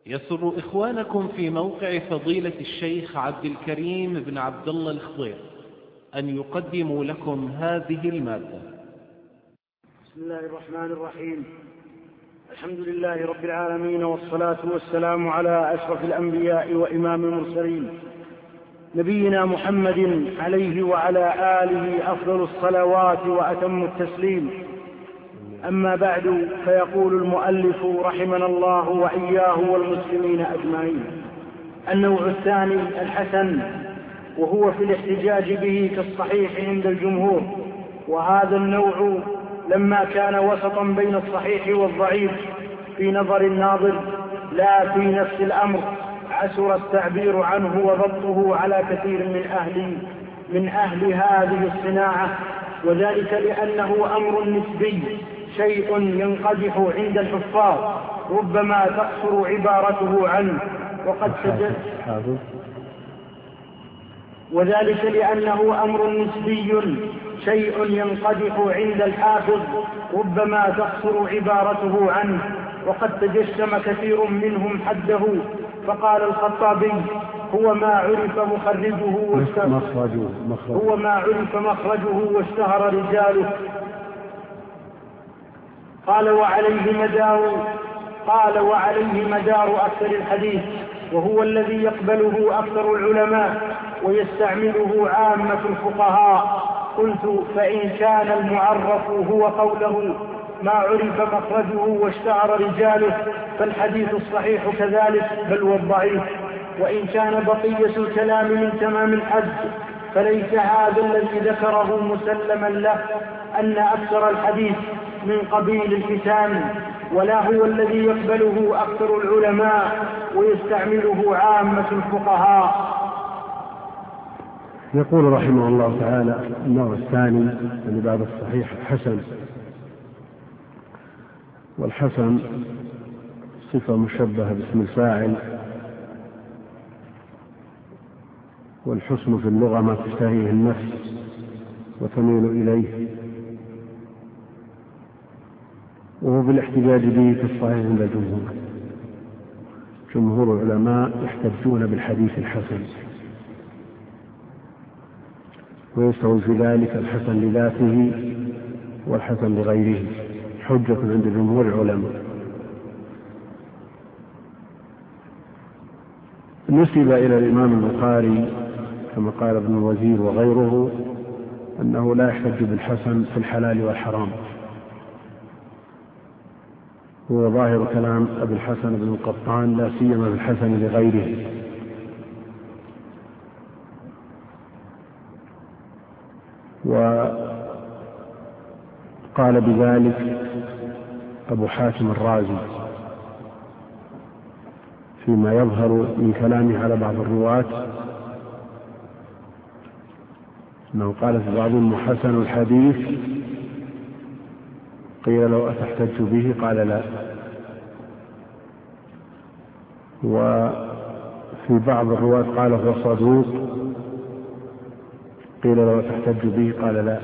يسر إخوانكم في موقع فضيلة الشيخ عبد الكريم بن عبد الله الخضير أن يقدموا لكم هذه المادة. بسم الله الرحمن الرحيم. الحمد لله رب العالمين، والصلاة والسلام على أشرف الأنبياء وإمام المرسلين نبينا محمد عليه وعلى آله أفضل الصلوات وأتم التسليم. أما بعد، فيقول المؤلف رحمنا الله وإياه والمسلمين أجمعين: النوع الثاني الحسن، وهو في الاحتجاج به كالصحيح عند الجمهور. وهذا النوع لما كان وسطا بين الصحيح والضعيف في نظر الناظر لا في نفس الأمر، عسر التعبير عنه وضبطه على كثير من أهل هذه الصناعة، وذلك لأنه أمر نسبي، شيء ينقدح عند الحفاظ ربما تقصر عبارته عنه وذلك لأنه أمر نسبي، شيء ينقدح عند الحافظ ربما تقصر عبارته عنه، وقد تجشم كثير منهم حده. فقال الخطابي: هو ما عرف مخرجه رجاله. قال: وعليه مدار أكثر الحديث، وهو الذي يقبله أكثر العلماء ويستعمله عامة الفقهاء. قلت: فإن كان المعرف هو قوله ما عرف مخرجه واشتهر رجاله فالحديث الصحيح كذلك، بل والضعيف. وإن كان بقية الكلام من تمام الحد فليس هذا الذي ذكره مسلما له أن أكثر الحديث من قبيل الكتام، ولا هو الذي يقبله أكثر العلماء ويستعمله عامة الفقهاء. يقول رحمه الله تعالى: النوع الثاني من بعد الصحيح حسن. والحسن صفة مشبهة باسم الفاعل، والحسن في اللغة ما تشتهيه النفس وتميل إليه، وهو بالاحتجاج به في الصحيح عند الجمهور. جمهور العلماء يحتجون بالحديث الحسن، ويستوي في ذلك الحسن لذاته والحسن لغيره، حجة عند جمهور العلماء. نسب إلى الإمام البخاري كما قال ابن الوزير وغيره أنه لا يحتج بالحسن في الحلال والحرام، هو ظاهر كلام أبي الحسن بن القطان، لا سيما بالحسن لغيره. وقال بذلك أبو حاتم الرازي فيما يظهر من كلامه على بعض الرواة، أنه قال في بعضهم: حسن الحديث، قيل له: أتحتج به؟ قال: لا. وفي بعض الرواة قال: هو صدوق، قيل له: أتحتج به؟ قال: لا.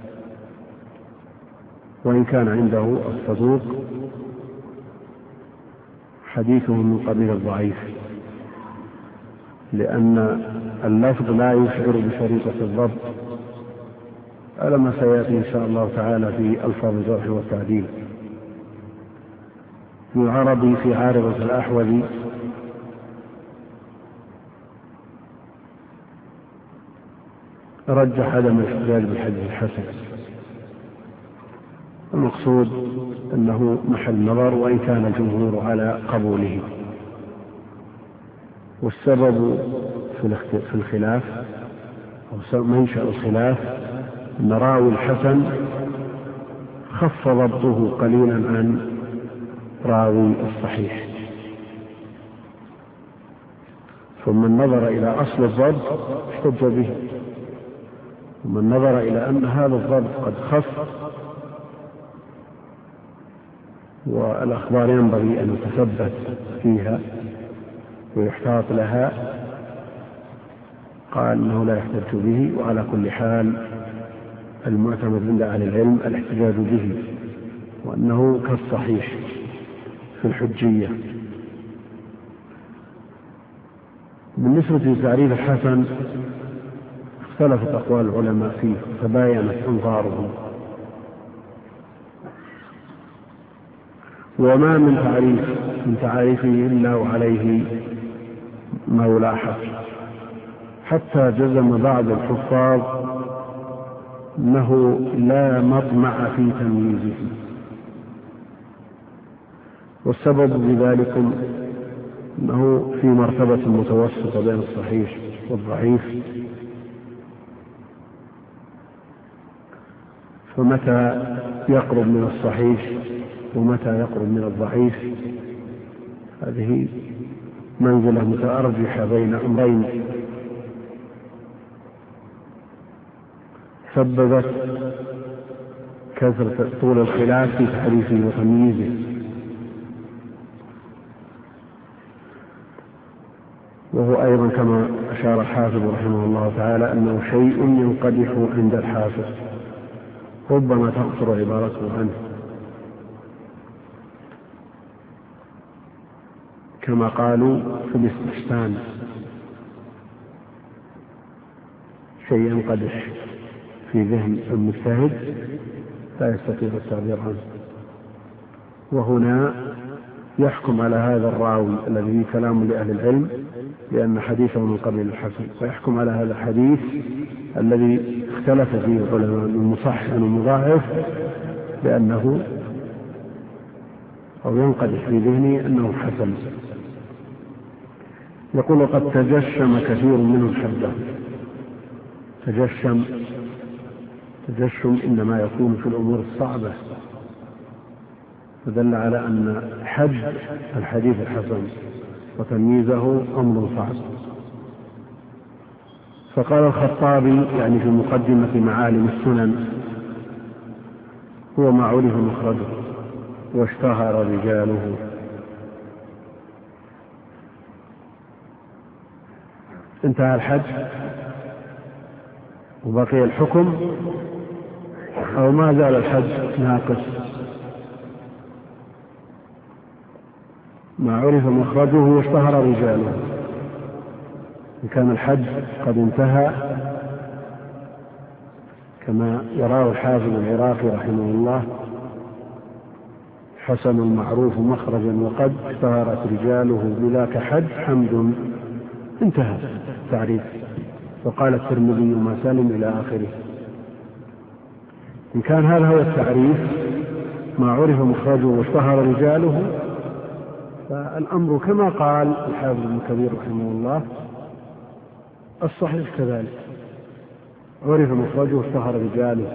وإن كان عنده الصدوق حديثه من قبيل الضعيف، لأن اللفظ لا يشعر بشريطة الضبط، على ما سيأتي إن شاء الله تعالى في ألفاظ الجرح والتعديل. ابن العربي في عارضة الأحوذي رجح عدم الاحتجاج بالحديث الحسن. المقصود أنه محل نظر، وإن كان الجمهور على قبوله. والسبب في الخلاف أو منشأ الخلاف أن راوي الحسن خف ضبطه قليلا عن راوي الصحيح، ثم نظر إلى أصل الضبط احتج به، ومن نظر إلى أن هذا الضبط قد خف والأخبار ينبغي أن يتثبت فيها ويحتاط لها، قال إنه لا يحتج به. وعلى كل حال المعتمد عند أهل العلم الاحتجاج به، وأنه كالصحيح في الحجية. بالنسبة لتعريف الحسن اختلفت أقوال العلماء فيه تباينت أنظارهم، وما من تعريفه إلا وعليه ما يلاحظ، حتى جزم بعض الحفاظ أنه لا مطمع في تمييزه، والسبب بذلك أنه في مرتبة متوسطة بين الصحيح والضعيف، فمتى يقرب من الصحيح ومتى يقرب من الضعيف هذه منزلة متأرجحة بين أمرين سببت كثرة طول الخلاف في تعريفه وتمييزه. وهو أيضا كما أشار الحافظ رحمه الله تعالى أنه شيء ينقدح عند الحافظ ربما تقصر عبارته عنه، كما قالوا في الاستحسان شيء ينقدح في ذهن المجتهد لا يستطيع التعبير عنه، وهنا يحكم على هذا الراوي الذي فيه كلام لأهل العلم لأن حديثه من قبيل الحسن، ويحكم على هذا الحديث الذي اختلف فيه العلماء من مصحح ومضاعف لأنه أو ينقدح في ذهنه أنه حسن. يقول قد تجشم كثير منهم حده. تجشم إنما يكون في الأمور الصعبة، فدل على أن حد الحديث الحسن وتمييزه أمر صعب. فقال الخطابي يعني في مقدمة معالم السنن هو ما عرف مخرجه واشتهر رجاله. انتهى الحد وبقي الحكم أو ما زال الحد ناقص؟ ما عرف مخرجه واشتهر رجاله. إن كان الحد قد انتهى كما يراه الحافظ العراقي رحمه الله حسن المعروف مخرجا وقد اشتهرت رجاله بذاك حد حمد، انتهى التعريف. وقال الترمذي ما سلم إلى آخره. إن كان هذا هو التعريف ما عرف مخرجه واشتهر رجاله، فالأمر كما قال الحافظ ابن كثير رحمه الله الصحيح كذلك، عرف مخرجه واشتهر رجاله.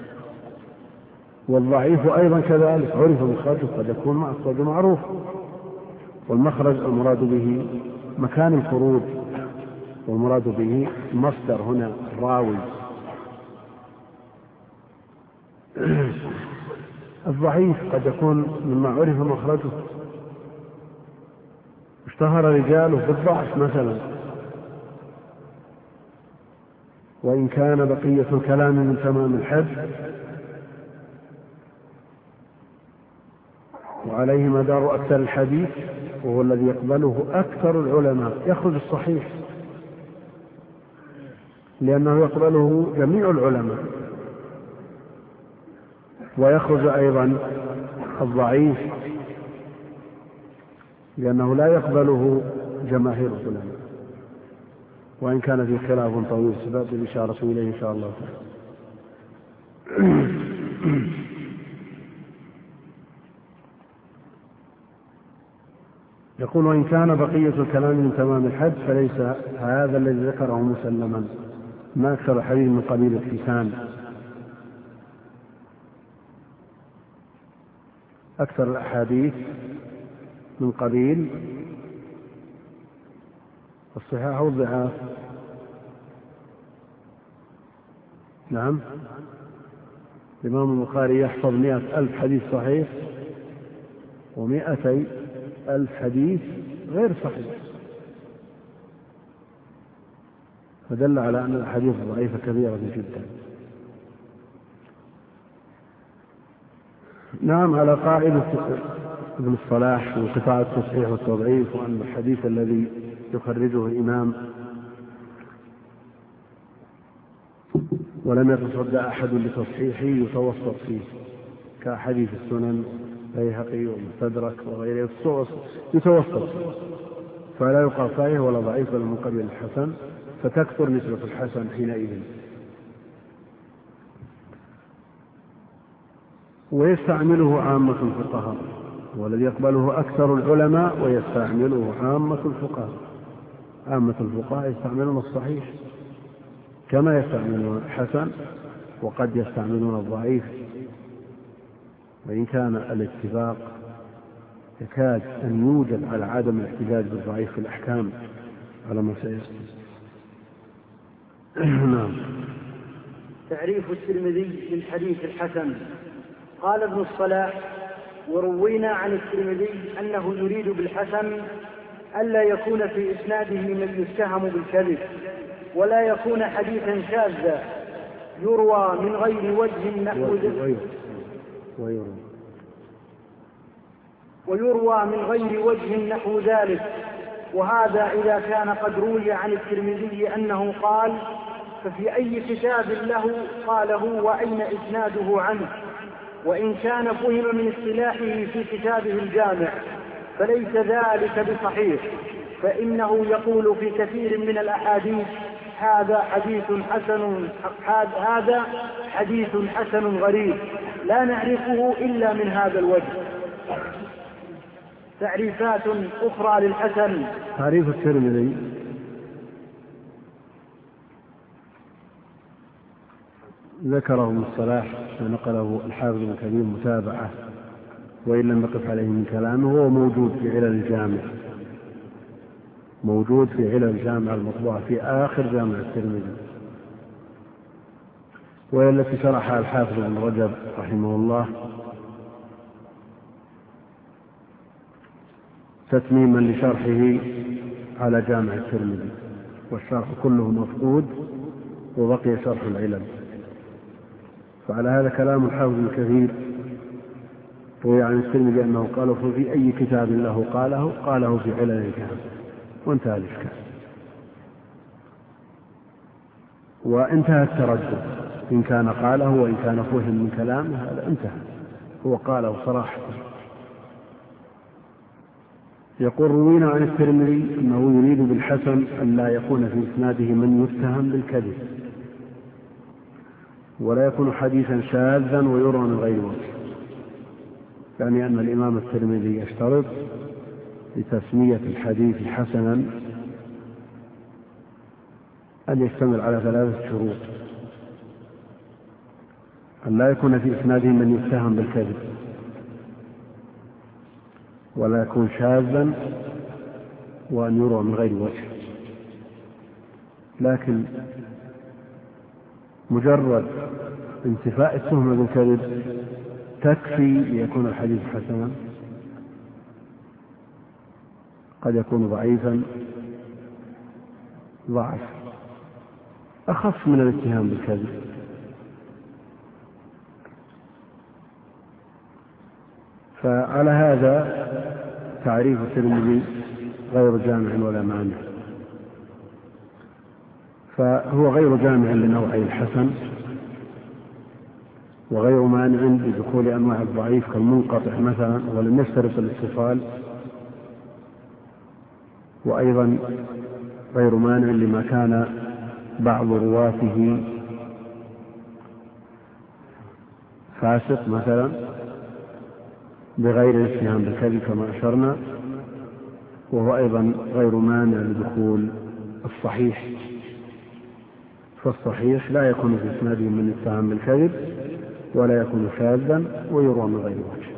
والضعيف أيضا كذلك عرف مخرجه، قد يكون مخرجه معروف، والمخرج المراد به مكان الخروج، والمراد به مصدر هنا الراوي. الضعيف قد يكون مما عرف مخرجه اشتهر رجاله بالضعف مثلا، وإن كان بقية الكلام من تمام الحد وعليه مدار أكثر الحديث وهو الذي يقبله أكثر العلماء يخرج الصحيح، لأنه يقبله جميع العلماء، ويخرج أيضا الضعيف لأنه لا يقبله جماهير العلماء، وإن كان في خلاف طويل سبب الإشارة إليه إن شاء الله تعالى. يقول وإن كان بقية الكلام من تمام الحد فليس هذا الذي ذكره مسلما، ما أكثر الحديث من قبيل الحسان. أكثر الأحاديث من قبيل الصحاح والضعاف. نعم، الإمام البخاري يحفظ 100,000 حديث صحيح و200,000 حديث غير صحيح، فدل على أن الأحاديث ضعيفة كبيرة جدا. نعم، على قاعدة ابن الصلاح وانقطاع التصحيح والتضعيف، وأن الحديث الذي يخرجه الإمام ولم يتصدى أحد لتصحيحه يتوسط فيه كحديث السنن بيهقي ومستدرك وغيره يتوسط فلا يقال صحيح ولا ضعيف ولا من قبيل الحسن، فتكثر نسبة الحسن حينئذ. ويستعمله عامة الفقهاء، والذي يقبله أكثر العلماء ويستعمله عامة الفقهاء. عامة الفقهاء يستعملون الصحيح كما يستعملون الحسن، وقد يستعملون الضعيف، وإن كان الاتفاق يكاد أن يوجد على عدم الاحتجاج بالضعيف في الأحكام على ما سيأتي. نعم. تعريف الترمذي للحديث الحسن. قال ابن الصلاح: وروينا عن الترمذي أنه يريد بالحسن ألا يكون في إسناده من يتهم بالكذب، ولا يكون حديثا شاذا يروى من غير وجه نحو ويروى من غير وجه نحو ذلك. وهذا إذا كان قد روي عن الترمذي أنه قال، ففي أي كتاب له قاله وأين إسناده عنه. وإن كان فهم من اصطلاحه في كتابه الجامع فليس ذلك بصحيح، فإنه يقول في كثير من الأحاديث: هذا حديث حسن غريب لا نعرفه إلا من هذا الوجه. تعريفات أخرى للحسن. تعريف الترمذي: ذكره ابن الصلاح ونقله الحافظ ابن كثير متابعة، وإن لم نقف عليه من كلامه. هو موجود في علل الجامع، موجود في علل الجامع المطبوعة في آخر جامع الترمذي، وهي التي شرحها الحافظ ابن رجب رحمه الله تتميما لشرحه على جامع الترمذي، والشرح كله مفقود وبقي شرح العلل. فعلى هذا كلام الحافظ ابن كثير روي عن الترمذي أنه قال في أي كتاب له قاله في علل الجامع، وانتهى الإشكال وانتهى التردد. إن كان قاله وإن كان فهم من كلامه هذا انتهى، هو قاله صراحة. يقول: روينا عن الترمذي أنه يريد بالحسن أن لا يكون في إسناده من يتهم بالكذب، ولا يكون حديثا شاذا ويروى من غير وجه. يعني أن الإمام الترمذي يشترط لتسمية الحديث حسنا أن يشتمل على 3 شروط: أن لا يكون في إسناده من يتهم بالكذب، ولا يكون شاذا، وأن يروى من غير وجه. لكن مجرد انتفاء التهمة بالكذب تكفي ليكون الحديث حسنا. قد يكون ضعيفا ضعف أخف من الاتهام بالكذب. فعلى هذا تعريف الترمذي غير جامع ولا مانع، فهو غير جامع لنوعي الحسن، وغير مانع لدخول أنواع الضعيف كالمنقطع مثلا ولم يشترط الاتصال، وأيضا غير مانع لما كان بعض رواته فاسق مثلا بغير الاتهام بالكذب كما أشرنا، وهو أيضا غير مانع لدخول الصحيح. فالصحيح لا يكون في إسناده من اتهام بالكذب، ولا يكون شاذا، ويروى من غير وجه.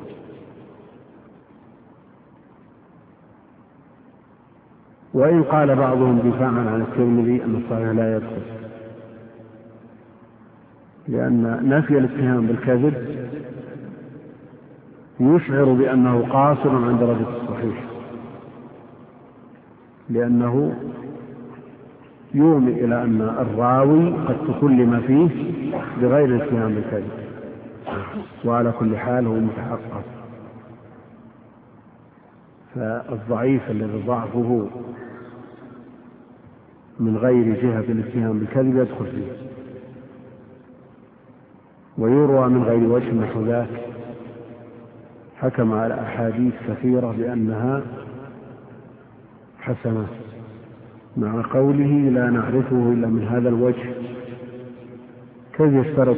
وإن قال بعضهم دفاعا عن الترمذي أن الصحيح لا يدخل، لأن نفي الاتهام بالكذب يشعر بأنه قاصر عن درجة الصحيح، لأنه يومي إلى أن الراوي قد تكلم فيه بغير الاتهام بالكذب، وعلى كل حال هو متحقق. فالضعيف الذي ضعفه من غير جهة الاتهام بالكذب يدخل فيه، ويروى من غير وجه نحو ذاك. حكم على أحاديث كثيرة بأنها حسنة مع قوله لا نعرفه إلا من هذا الوجه. كيف يشترط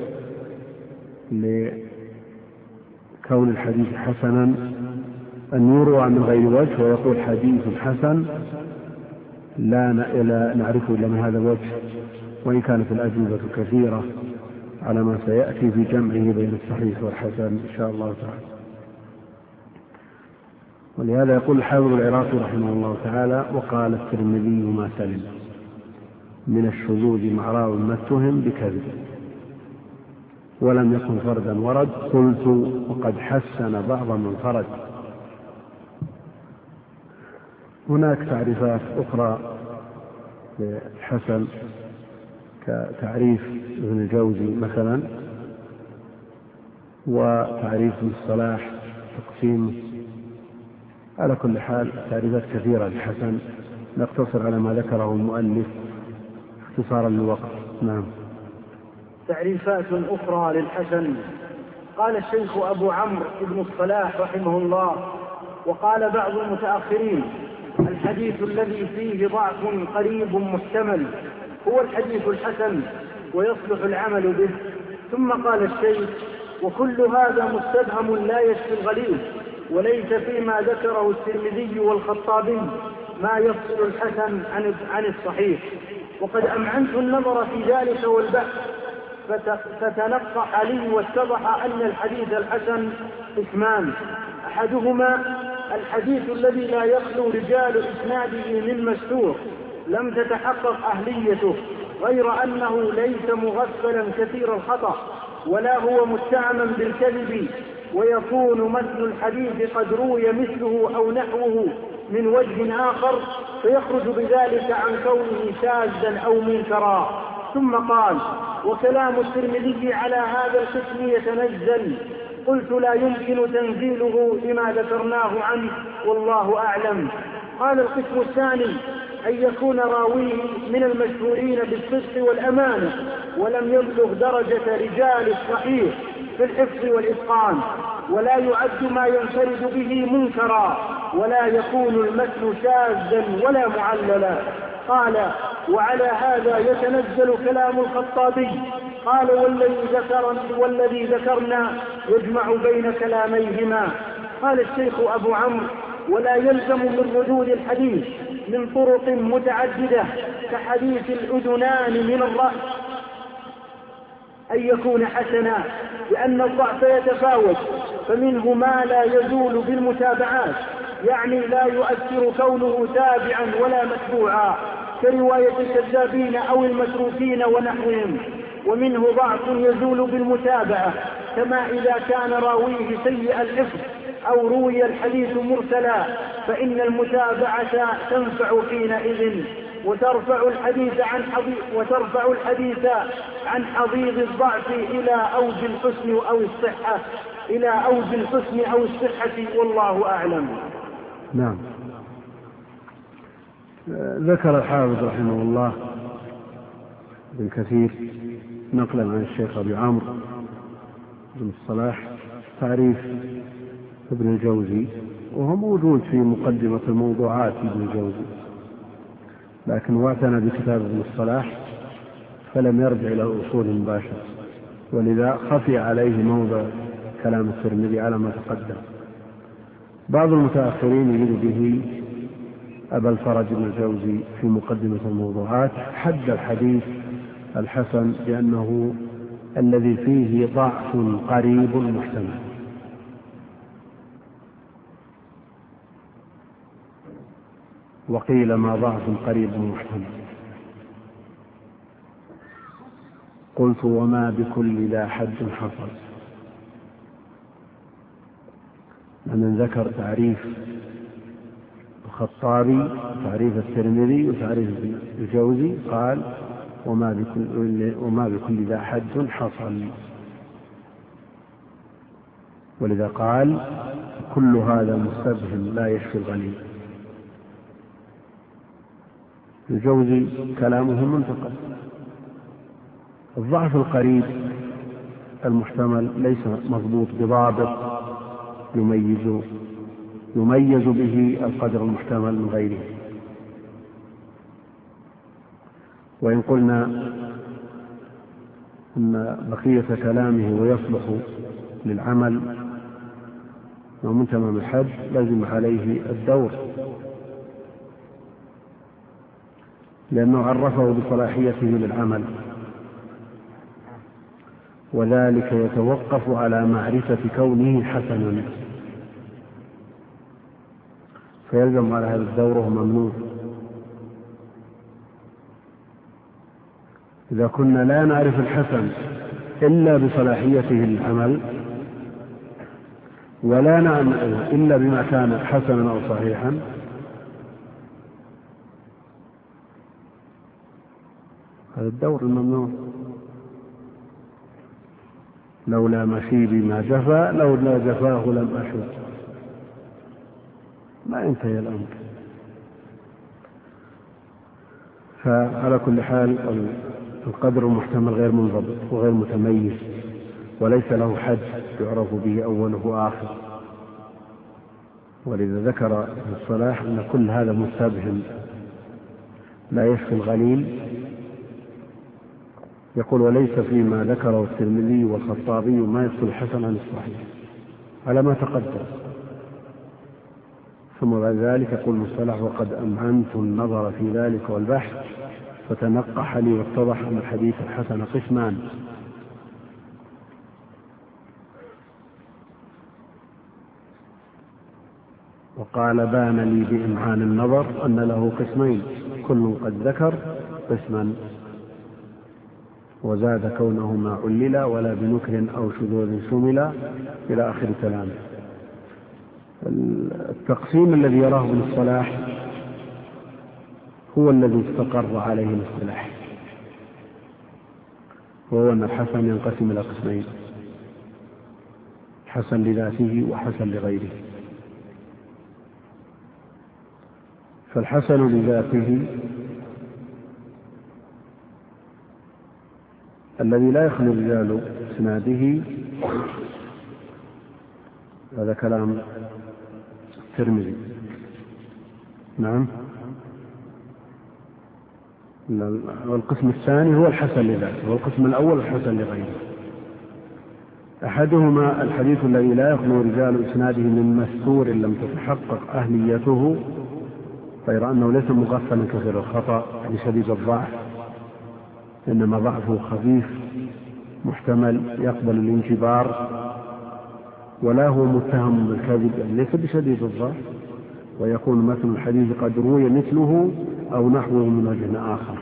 لكون الحديث حسنا أن يروى من غير وجه ويقول حديث حسن لا نعرفه إلا من هذا الوجه، وإن كانت الأجوبة كثيرة على ما سيأتي في جمعه بين الصحيح والحسن إن شاء الله تعالى. ولهذا يقول الحافظ العراقي رحمه الله تعالى: وقال الترمذي ما سلم من الشذوذ مع راو ما اتهم بكذب ولم يكن فردا ورد. قلت وقد حسن بعض من فرد. هناك تعريفات أخرى للحسن كتعريف ابن الجوزي مثلا، وتعريف ابن الصلاح تقسيم. على كل حال تعريفات كثيرة للحسن، نقتصر على ما ذكره المؤلف اختصارا للوقت. نعم. تعريفات أخرى للحسن. قال الشيخ أبو عمرو بن الصلاح رحمه الله: وقال بعض المتأخرين: الحديث الذي فيه ضعف قريب محتمل هو الحديث الحسن ويصلح العمل به. ثم قال الشيخ: وكل هذا مستبهم لا يشفي الغليظ، وليس فيما ذكره الترمذي والخطابي ما يفصل الحسن عن الصحيح. وقد أمعنت النظر في ذلك والبحث فتنقح لي واتضح أن الحديث الحسن قسمان: أحدهما الحديث الذي لا يخلو رجال إسناده من مستور لم تتحقق أهليته، غير أنه ليس مغفلا كثير الخطأ ولا هو متهما بالكذب، ويكون متن الحديث قد روي مثله أو نحوه من وجه آخر فيخرج بذلك عن كونه شاذا أو منكرا. ثم قال: وكلام الترمذي على هذا القسم يتنزل. قلت: لا يمكن تنزيله لما ذكرناه عنه والله أعلم. قال: القسم الثاني أن يكون راويه من المشهورين بالصدق والأمانة ولم يبلغ درجة رجال الصحيح في الحفظ والإتقان، ولا يعد ما ينفرد به منكرا، ولا يكون المتن شاذا ولا معللا. قال: وعلى هذا يتنزل كلام الخطابي. قال: والذي ذكرنا يجمع بين كلاميهما. قال الشيخ أبو عمرو: ولا يلزم من ردود الحديث من طرق متعددة كحديث الأذنان من الرأس أن يكون حسنا، لأن الضعف يتفاوت، فمنه ما لا يزول بالمتابعات، يعني لا يؤثر كونه تابعا ولا متبوعا كرواية الكذابين أو المتروكين ونحوهم، ومنه ضعف يزول بالمتابعة، كما إذا كان راويه سيء الحفظ أو روي الحديث مرسلا فإن المتابعة تنفع حينئذ وترفع الحديث عن حضيض الضعف إلى أوج الحسن أو الصحة، والله أعلم. نعم. ذكر الحافظ رحمه الله ابن كثير نقلا عن الشيخ أبي عمرو بن الصلاح تعريف ابن الجوزي، وهو موجود في مقدمة الموضوعات ابن الجوزي، لكن واعتنى بكتاب ابن الصلاح فلم يرجع إلى الأصول مباشرة، ولذا خفي عليه موضع كلام الترمذي على ما تقدم. بعض المتأخرين يريد به أبا الفرج بن الجوزي في مقدمة الموضوعات حد الحديث الحسن بأنه الذي فيه ضعف قريب محتمل. وقيل ما ضعف قريب محتمل. قلت: وما بكل ذا حد حصل. من ذكر تعريف الخطابي تعريف الترمذي وتعريف الجوزي قال: وما بكل ذا حد حصل، ولذا قال: كل هذا مستبهم لا يشفي الغليل. الجوزي كلامه منتقد. الضعف القريب المحتمل ليس مضبوط بضابط يميز به القدر المحتمل من غيره. وإن قلنا أن بقية كلامه ويصلح للعمل ومن تمام الحج لازم عليه الدور، لأنه عرفه بصلاحيته للعمل، وذلك يتوقف على معرفة كونه حسنا، فيلزم على هذا الدور وهو ممنوع. إذا كنا لا نعرف الحسن إلا بصلاحيته للعمل ولا نعلم إلا بما كان حسنا أو صحيحا، هذا الدور الممنوع. لولا مشيبي ما جفا لولا جفاه لم أشد، ما ينتهي الأمر. فعلى كل حال القدر المحتمل غير منضبط وغير متميز، وليس له حد يعرف به أوله وآخر. ولذا ذكر ابن الصلاح أن كل هذا مستبهم لا يشفي الغليل. يقول وليس فيما ذكره الترمذي والخطابي ما يفصل الحسن عن الصحيح على ما تقدم. ثم بعد ذلك يقول المصطلح وقد أمعنت النظر في ذلك والبحث فتنقح لي واتضح أن الحديث الحسن قسمان: وقال بان لي بإمعان النظر أن له قسمين كل قد ذكر قسما، وزاد كونه ما علل ولا بنكر أو شذوذ شمل إلى آخر كلامه. التقسيم الذي يراه ابن الصلاح هو الذي استقر عليه الاصطلاح، وهو أن الحسن ينقسم إلى قسمين: حسن لذاته وحسن لغيره. فالحسن لذاته الذي لا يخلو رجال اسناده، هذا كلام الترمذي. نعم. والقسم الثاني هو الحسن لذاته، والقسم الأول الحسن لغيره. أحدهما الحديث الذي لا يخلو رجال اسناده من مستور لم تتحقق أهليته، غير أنه ليس مغفلا كثير الخطأ لشديد الضعف، إنما ضعفه خفيف محتمل يقبل الانجبار، ولا هو متهم بالكذب، يعني ليس بشديد الضعف، ويكون مثل الحديث قد روي مثله أو نحوه من وجه آخر،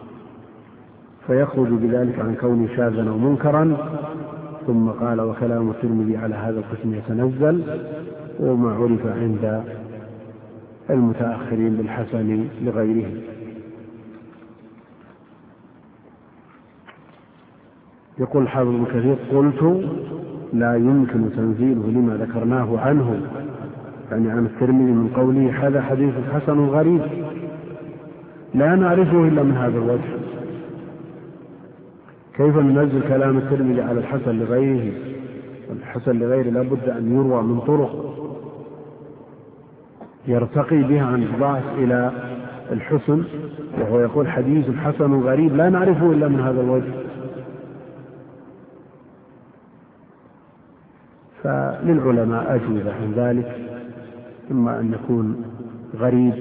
فيخرج بذلك عن كونه شاذا أو منكرا. ثم قال وكلام الترمذي على هذا القسم يتنزل، وما عرف عند المتأخرين بالحسن لغيره. يقول الحافظ ابن كثير: قلت لا يمكن تنزيله لما ذكرناه عنه، يعني عن الترمذي، من قوله هذا حديث حسن غريب لا نعرفه إلا من هذا الوجه. كيف ننزل كلام الترمذي على الحسن لغيره؟ الحسن لغيره لا بد أن يروى من طرق يرتقي بها عن الضعف إلى الحسن، وهو يقول حديث حسن غريب لا نعرفه إلا من هذا الوجه. فللعلماء أجوبة عن ذلك: إما أن يكون غريب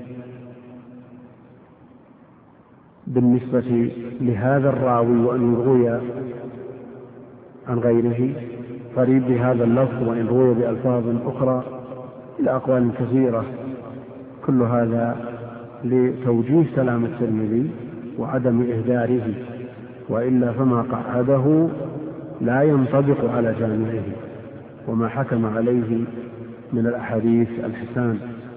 بالنسبة لهذا الراوي وأن يروي عن غيره، غريب بهذا اللفظ وإن روي بألفاظ أخرى، إلى أقوال كثيرة، كل هذا لتوجيه كلام الترمذي وعدم إهداره، وإلا فما قعده لا ينطبق على جامعه وما حكم عليه من الأحاديث الحسان.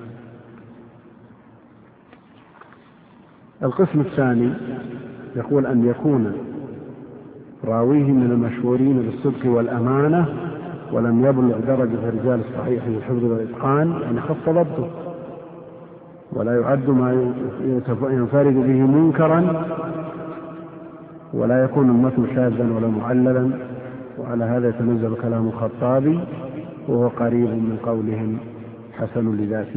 القسم الثاني يقول أن يكون راويه من المشهورين بالصدق والأمانة ولم يبلغ درجة الرجال الصحيح بالحفظ والإتقان، يعني خف ضبطه، ولا يعد ما ينفرد به منكرا، ولا يكون المتن شاذا ولا معللا. وعلى هذا يتنزل كلام الخطابي، وهو قريب من قولهم حسن لذاته.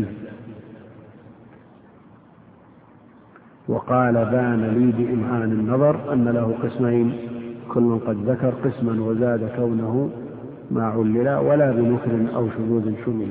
وقال بان لي بإمعان النظر أن له قسمين، كل قد ذكر قسما وزاد كونه ما علل ولا بنكر أو شذوذ شمل.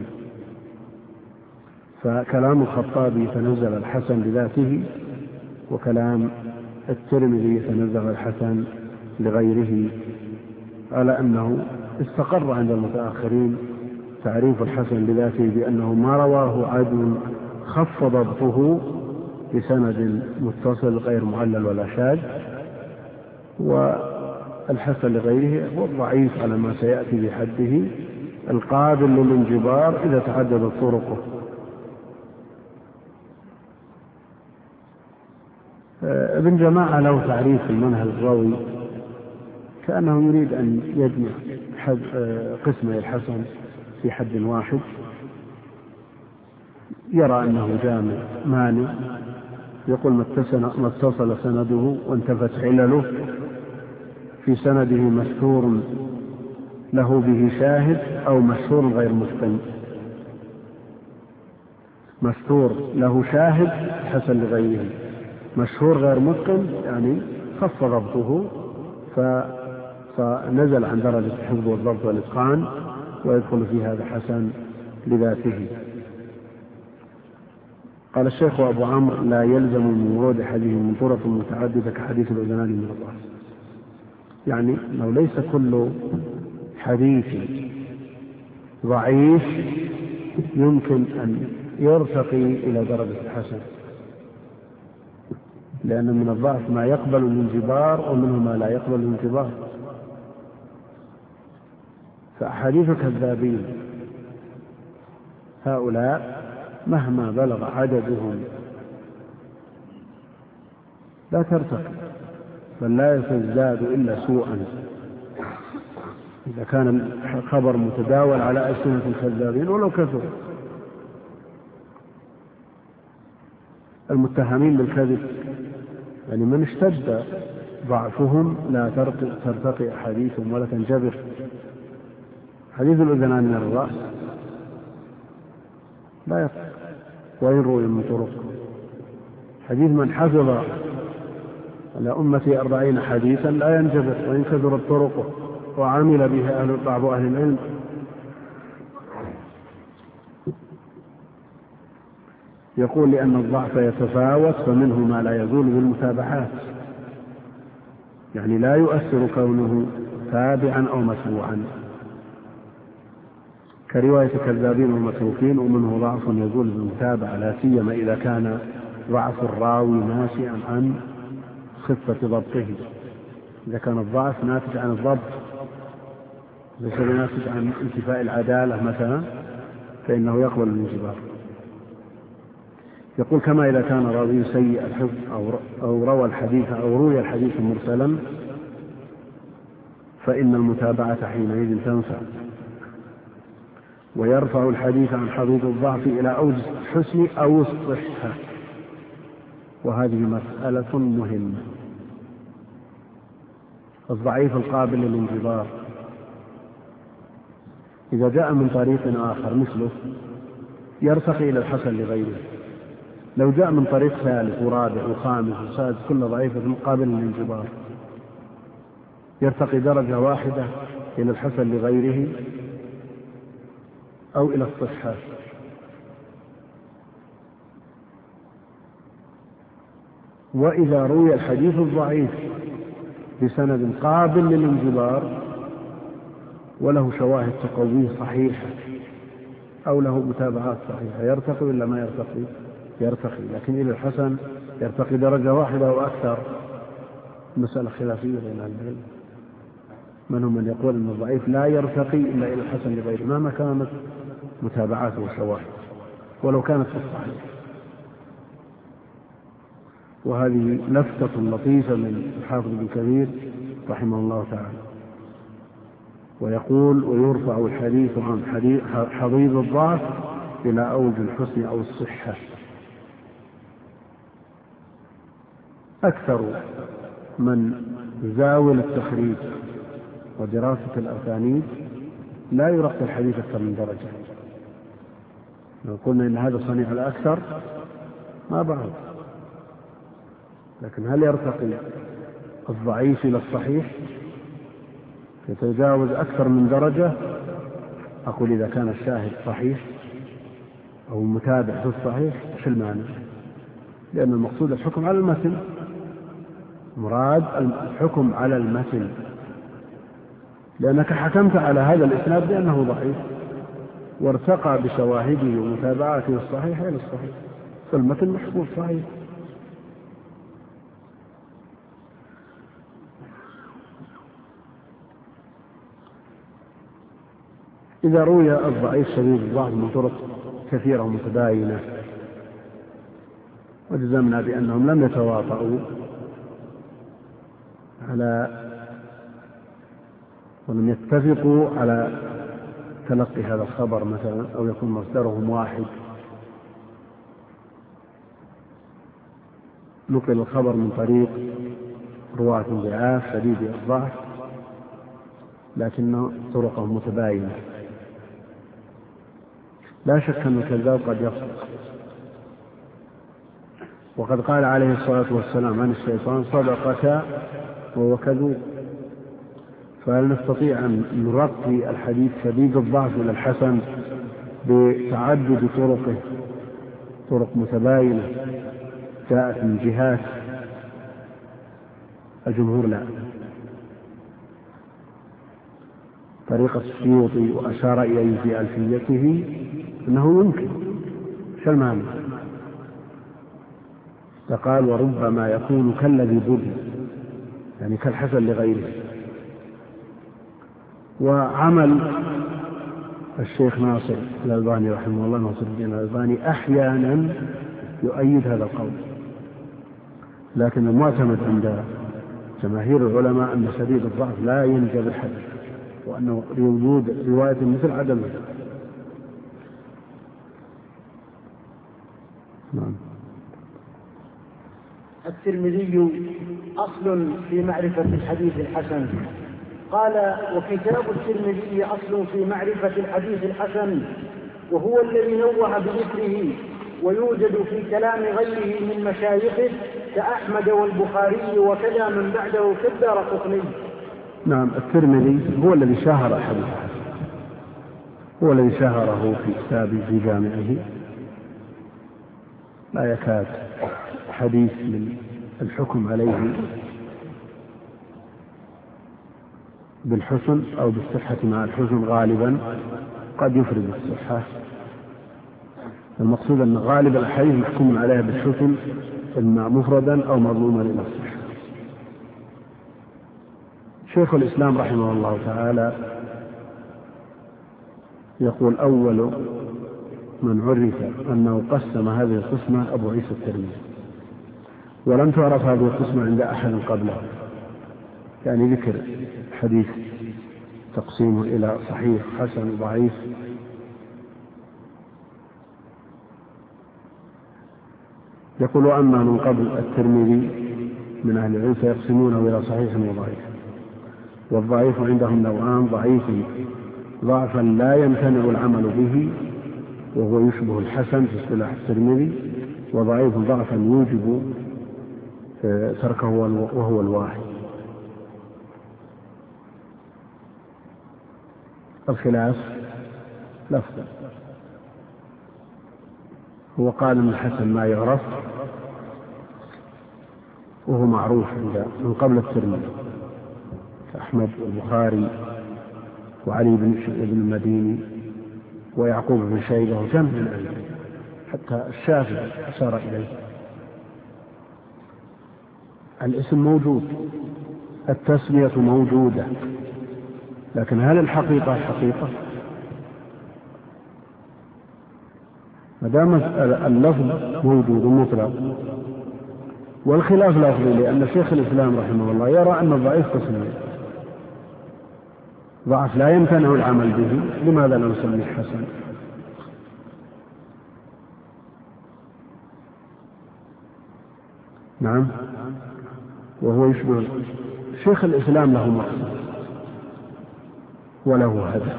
فكلام الخطابي يتنزل الحسن لذاته، وكلام الترمذي يتنزل الحسن لغيره، على أنه استقر عند المتأخرين تعريف الحسن لذاته بأنه ما رواه عدل خف ضبطه بسند متصل غير معلل ولا شاذ. والحسن لغيره هو الضعيف على ما سيأتي بحده القابل للانجبار إذا تعددت طرقه. ابن جماعة له تعريف في المنهل الروي كأنه يريد أن يجمع قسمي الحسن في حد واحد، يرى أنه جامع مانع، يقول ما اتصل سنده وانتفت علله، في سنده مشهور له به شاهد أو مشهور غير متقن. مشهور له شاهد حسن لغيره، مشهور غير متقن يعني خف ضبطه فنزل عن درجة الحفظ والضبط والإتقان، ويدخل في هذا حسن لذاته. قال الشيخ أبو عمرو لا يلزم من ورود حديث من طرق متعددة كحديث الأذنان من الرأس، يعني لو ليس كل حديث ضعيف يمكن أن يرتقي إلى درجة الحسن، لأن من الضعف ما يقبل الانجبار ومنه ما لا يقبل الانجبار. فأحاديث الكذابين هؤلاء مهما بلغ عددهم لا ترتقي، بل لا يزداد إلا سوءا إذا كان الخبر متداول على ألسنة الكذابين ولو كثر. المتهمين بالكذب يعني من اشتد ضعفهم لا ترتقي أحاديثهم ولا تنجبر. حديث الأذنان من الرأس لا يرتقي وإن روي من طرق. حديث من حفظ على أمتي 40 حديثا لا ينجبر وإن كثرت طرقه وعمل به بعض أهل العلم. يقول لأن الضعف يتفاوت، فمنه ما لا يزول بالمتابعات، يعني لا يؤثر كونه تابعا أو متبوعا، كرواية كذابين ومتروكين، ومنه ضعف يزول بالمتابعة، لا سيما إذا كان ضعف الراوي ناشئا عن خفة ضبطه. إذا كان الضعف ناتج عن الضبط ليس ناتج عن انتفاء العدالة مثلا فإنه يقبل الانجبار. يقول كما إذا كان راوي سيء الحفظ أو روى الحديث أو روي الحديث مرسلا فإن المتابعة حينئذ تنفع، ويرفع الحديث عن حضيض الضعف إلى أوج الحسن أو الصحة. وهذه مسألة مهمة. الضعيف القابل للانجبار إذا جاء من طريق آخر مثله يرتقي إلى الحسن لغيره. لو جاء من طريق ثالث ورابع وخامس وسادس كل ضعيفة قابل للانجبار يرتقي درجة واحدة إلى الحسن لغيره أو إلى الصحة. وإذا روي الحديث الضعيف بسند قابل للانجبار وله شواهد تقويه صحيحة أو له متابعات صحيحة يرتقي ولا ما يرتقي؟ يرتقي، لكن إلى الحسن يرتقي درجة واحدة وأكثر. مسألة خلافية بين العلم، منهم من يقول أن الضعيف لا يرتقي إلا إلى الحسن لغيره مهما كانت متابعاته وشواهد ولو كانت في الصحيح. وهذه لفتة لطيفة من الحافظ ابن كثير رحمه الله تعالى. ويقول ويرفع الحديث عن حضيض الضعف إلى أوج الحسن أو الصحة. أكثر من زاول التخريج ودراسة الأسانيد لا يرقي الحديث أكثر من درجة. لو قلنا إن هذا صنيع الأكثر ما بعد، لكن هل يرتقي الضعيف إلى الصحيح يتجاوز أكثر من درجة؟ أقول إذا كان الشاهد صحيح أو متابع في الصحيح إيش المعنى؟ لأن المقصود الحكم على المتن، مراد الحكم على المتن، لأنك حكمت على هذا الإسناد بأنه ضعيف وارتقى بشواهده ومتابعاته الصحيح إلى الصحيح، فالمتن محفوظ صحيح. إذا روي الضعيف شديد الضعف من طرق كثيرة ومتباينة وجزمنا بأنهم لم يتواطؤوا ولم يتفقوا على تلقي هذا الخبر مثلا، أو يكون مصدرهم واحد، نقل الخبر من طريق رواة ضعاف شديد الضعف لكن طرقهم متباينة، لا شك أن الكذاب قد يصدق. وقد قال عليه الصلاة والسلام عن الشيطان: صدقك وهو كذوب. فهل نستطيع أن نرقي الحديث شديد الضعف إلى الحسن بتعدد طرقه، طرق متباينة جاءت من جهات؟ الجمهور لا. طريقة السيوطي وأشار إليه في ألفيته أنه يمكن. شو المعنى؟ فقال: وربما يكون كالذي ضد، يعني كالحسن لغيره. وعمل الشيخ ناصر الألباني رحمه الله، ناصر الدين الألباني، أحيانا يؤيد هذا القول، لكن المعتمد عند جماهير العلماء أن شديد الضعف لا ينجى بالحديث، وأنه وجود رواية مثل عدمه. نعم. الترمذي أصل في معرفة الحديث الحسن. قال: وكتاب الترمذي أصل في معرفة الحديث الحسن، وهو الذي نوع بذكره، ويوجد في كلام غيره من مشايخه كأحمد والبخاري وكذا من بعده كالدارقطني. نعم. الترمذي هو الذي شهر الحديث الحسن، هو الذي شهره في كتابه في جامعه. لا يكاد حديث من الحكم عليه بالحسن أو بالصحة مع الحسن غالبا قد يفرد الصحة. المقصود أن غالب الأحاديث محكوم عليها بالحسن، إما مفردا أو مظلوما إلى الصحة. شيخ الإسلام رحمه الله تعالى يقول: أول من عرف أنه قسم هذه القسمة أبو عيسى الترمذي، ولم تعرف هذه القسمة عند أحد قبله، يعني ذكر حديث تقسيمه إلى صحيح حسن ضعيف. يقول: أما من قبل الترمذي من أهل العلم فيقسمونه إلى صحيح وضعيف، والضعيف عندهم نوعان: ضعيف ضعفا لا يمتنع العمل به وهو يشبه الحسن في اصطلاح الترمذي، وضعيف ضعفا يوجب تركه وهو الواحد. الخلاف لفظا. هو قال من الحسن ما يعرف وهو معروف من قبل الترمذي كأحمد والبخاري وعلي بن المديني ويعقوب بن شيبة وجمع من العلم، حتى الشافعي أشار إليه. الاسم موجود، التسمية موجودة، لكن هل الحقيقة الحقيقة؟ ما دام اللفظ موجود مطلق والخلاف لفظي، لأن شيخ الإسلام رحمه الله يرى أن الضعيف قسمين: ضعف لا يمكنه العمل به، لماذا لا نسميه حسن؟ نعم. وهو يشبه شيخ الإسلام، له مقصد وله هدف،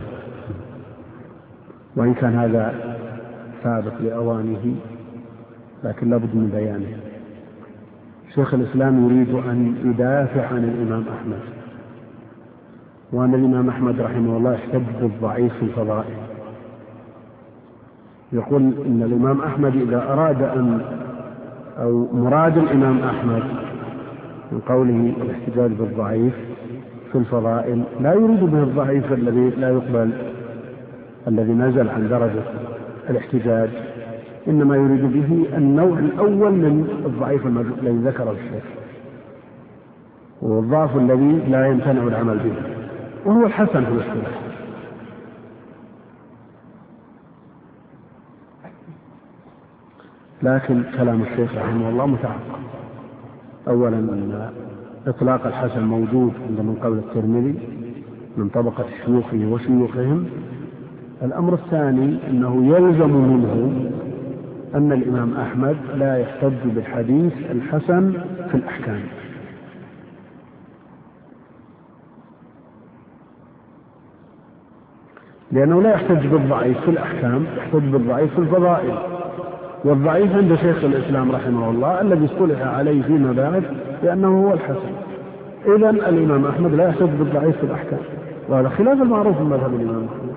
وإن كان هذا ثابت لأوانه لكن لابد من بيانه. شيخ الإسلام يريد أن يدافع عن الإمام أحمد، وأن الإمام أحمد رحمه الله احتج بالضعيف في الفضائل. يقول إن الإمام أحمد إذا أراد أو مراد الإمام أحمد من قوله الاحتجاج بالضعيف في الفضائل لا يريد به الضعيف الذي لا يقبل، الذي نزل عن درجة الاحتجاج، إنما يريد به النوع الأول من الضعيف الذي ذكره الشيخ، والضعف الذي لا يمتنع العمل به، وهو الحسن في الاصطلاح. لكن كلام الشيخ رحمه الله متعقب. أولا أن إطلاق الحسن موجود عند من قبل الترمذي من طبقة شيوخه وشيوخهم. الأمر الثاني أنه يلزم منه أن الإمام أحمد لا يحتج بالحديث الحسن في الأحكام، لأنه لا يحتج بالضعيف في الأحكام، يحتج بالضعيف في الفضائل. والضعيف عند شيخ الإسلام رحمه الله الذي اصطلح عليه فيما بعد لأنه هو الحسن. إذن الإمام أحمد لا يحتج بالضعيف في الأحكام، وهذا خلاف المعروف من مذهب الإمام أحمد.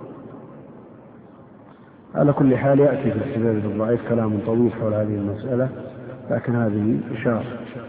على كل حال يأتي في الاحتجاج بالضعيف كلام طويل حول هذه المسألة، لكن هذه إشارة.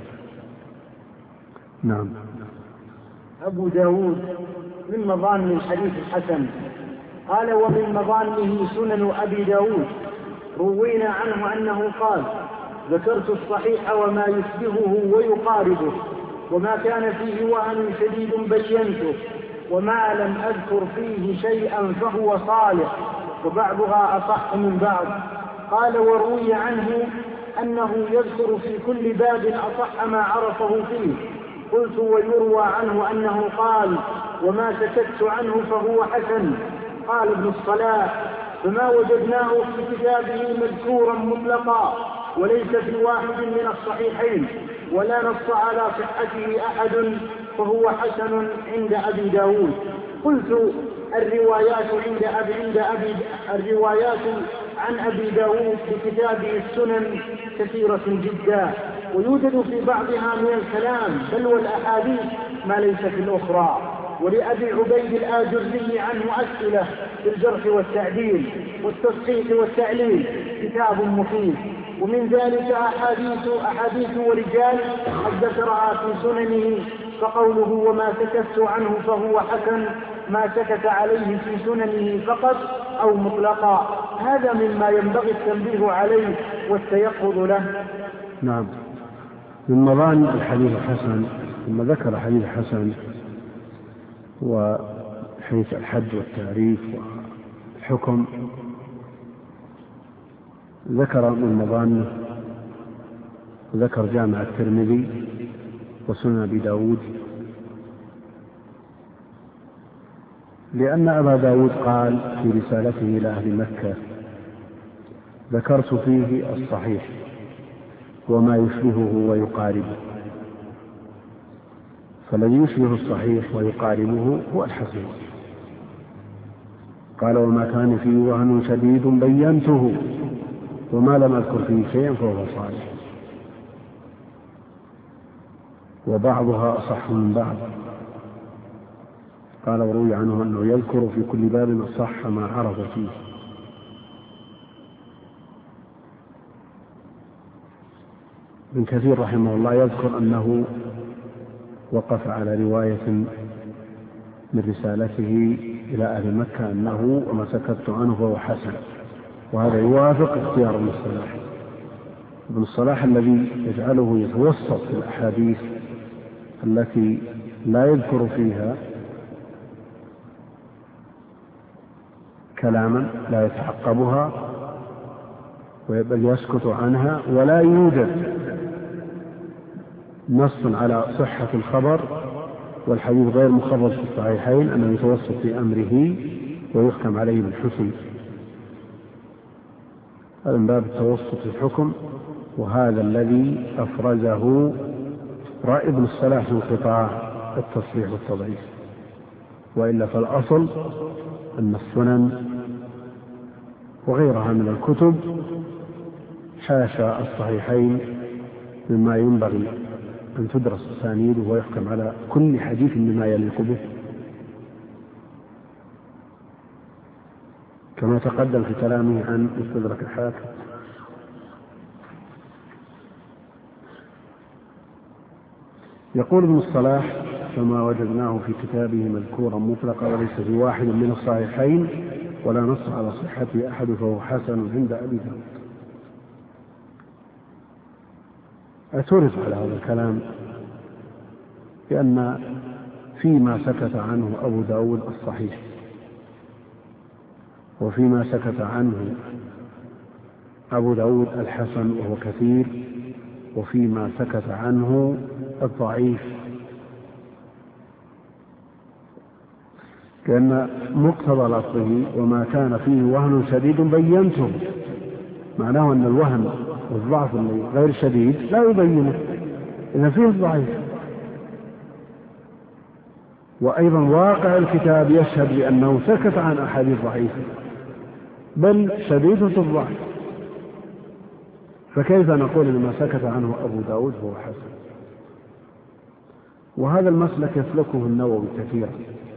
نعم. أبو داود من مظان الحديث الحسن قال: ومن مظانه سنن أبي داود، روينا عنه أنه قال: ذكرت الصحيح وما يشبهه ويقاربه، وما كان فيه وهن شديد بينته، وما لم أذكر فيه شيئا فهو صالح، وبعضها أصح من بعض. قال: وروي عنه أنه يذكر في كل باب أصح ما عرفه فيه. قلت: ويروى عنه أنه قال: وما سكت عنه فهو حسن. قال ابن الصلاح: فما وجدناه في كتابه مذكورا مطلقا، وليس في واحد من الصحيحين، ولا نص على صحته أحد، فهو حسن عند أبي داود. قلت: الروايات عن أبي داود بكتابه السنن كثيرة جدا، ويوجد في بعضها من الكلام بل والأحاديث ما ليس في الأخرى. ولأبي عبيد الآجري عنه أسئلة في الجرح والتعديل والتصحيح والتعليل كتاب مفيد، ومن ذلك أحاديث ورجال قد ذكرها في سننه، فقوله: وما سكت عنه فهو حسن، ما سكت عليه في سننه فقط أو مطلقا. هذا مما ينبغي التنبيه عليه والتيقظ له. نعم. من مظان الحديث الحسن ثم ذكر حديث حسن وحيث الحد والتعريف والحكم، ذكر من مظانه ذكر جامع الترمذي وسنن أبي داود، لأن أبا داود قال في رسالته إلى أهل مكة: ذكرت فيه الصحيح وما يشبهه ويقاربه. فالذي يشبه الصحيح ويقاربه هو الحسن. قال: وما كان فيه وهن شديد بينته، وما لم أذكر فيه شيئا فهو صالح، وبعضها أصح من بعض. قال: وروي عنه أنه يذكر في كل باب الصح ما عرف فيه. ابن كثير رحمه الله يذكر أنه وقف على رواية من رسالته إلى أهل مكة أنه وما سكت عنه فهو حسن، وهذا يوافق اختيار ابن الصلاح. ابن الصلاح الذي يجعله يتوسط في الأحاديث التي لا يذكر فيها كلاما لا يتعقبها بل يسكت عنها، ولا يوجد نص على صحة الخبر والحديث غير مخرج في الصحيحين أنه يتوسط في أمره ويحكم عليه بالحسن. هذا من باب التوسط في الحكم وهذا الذي أفرزه رأي ابن الصلاح في انقطاع التصحيح والتضعيف، وإلا فالأصل أن السنن وغيرها من الكتب حاشا الصحيحين مما ينبغي أن تدرس أسانيده ويحكم على كل حديث بما يليق به، كما تقدم في كلامه عن مستدرك الحاكم. يقول ابن الصلاح: فما وجدناه في كتابه مذكورا مطلقا وليس في واحد من الصحيحين ولا نص على صحته أحد فهو حسن عند أبي داود. اعترف على هذا الكلام لأن فيما سكت عنه أبو داود الصحيح، وفيما سكت عنه أبو داود الحسن وهو كثير، وفيما سكت عنه الضعيف، لأن مقتضى لفظه وما كان فيه وهن شديد بينته، معناه أن الوهن والضعف غير شديد لا يبينه، إذا فيه الضعيف. وأيضا واقع الكتاب يشهد بأنه سكت عن أحاديث ضعيفة بل شديدة الضعف، فكيف نقول لما سكت عنه أبو داود هو حسن؟ وهذا المسلك يسلكه النووي كثيرا،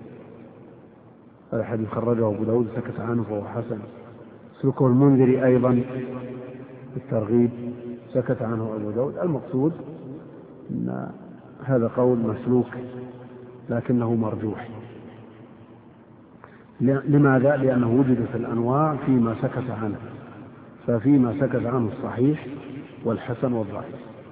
هذا الحديث خرجه أبو داود سكت عنه فهو حسن، يسلكه المنذري أيضا الترغيب سكت عنه أبو داود. المقصود أن هذا قول مسلوك لكنه مرجوح. لماذا؟ لأنه وجد في الأنواع فيما سكت عنه، ففيما سكت عنه الصحيح والحسن والضعيف،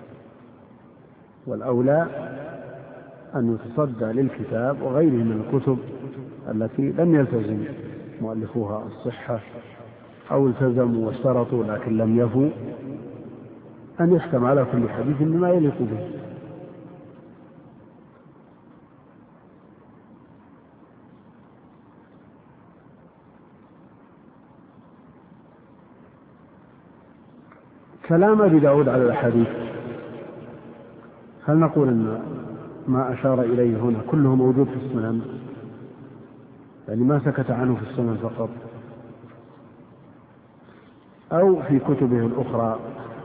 والأولى أن يتصدى للكتاب وغيره من الكتب التي لم يلتزم مؤلفوها الصحة أو التزموا واشترطوا لكن لم يفوا، أن يحكم على كل حديث بما يليق به. كلام أبي داود على الحديث، هل نقول أن ما أشار إليه هنا كله موجود في السنن، يعني ما سكت عنه في السنن فقط، أو في كتبه الأخرى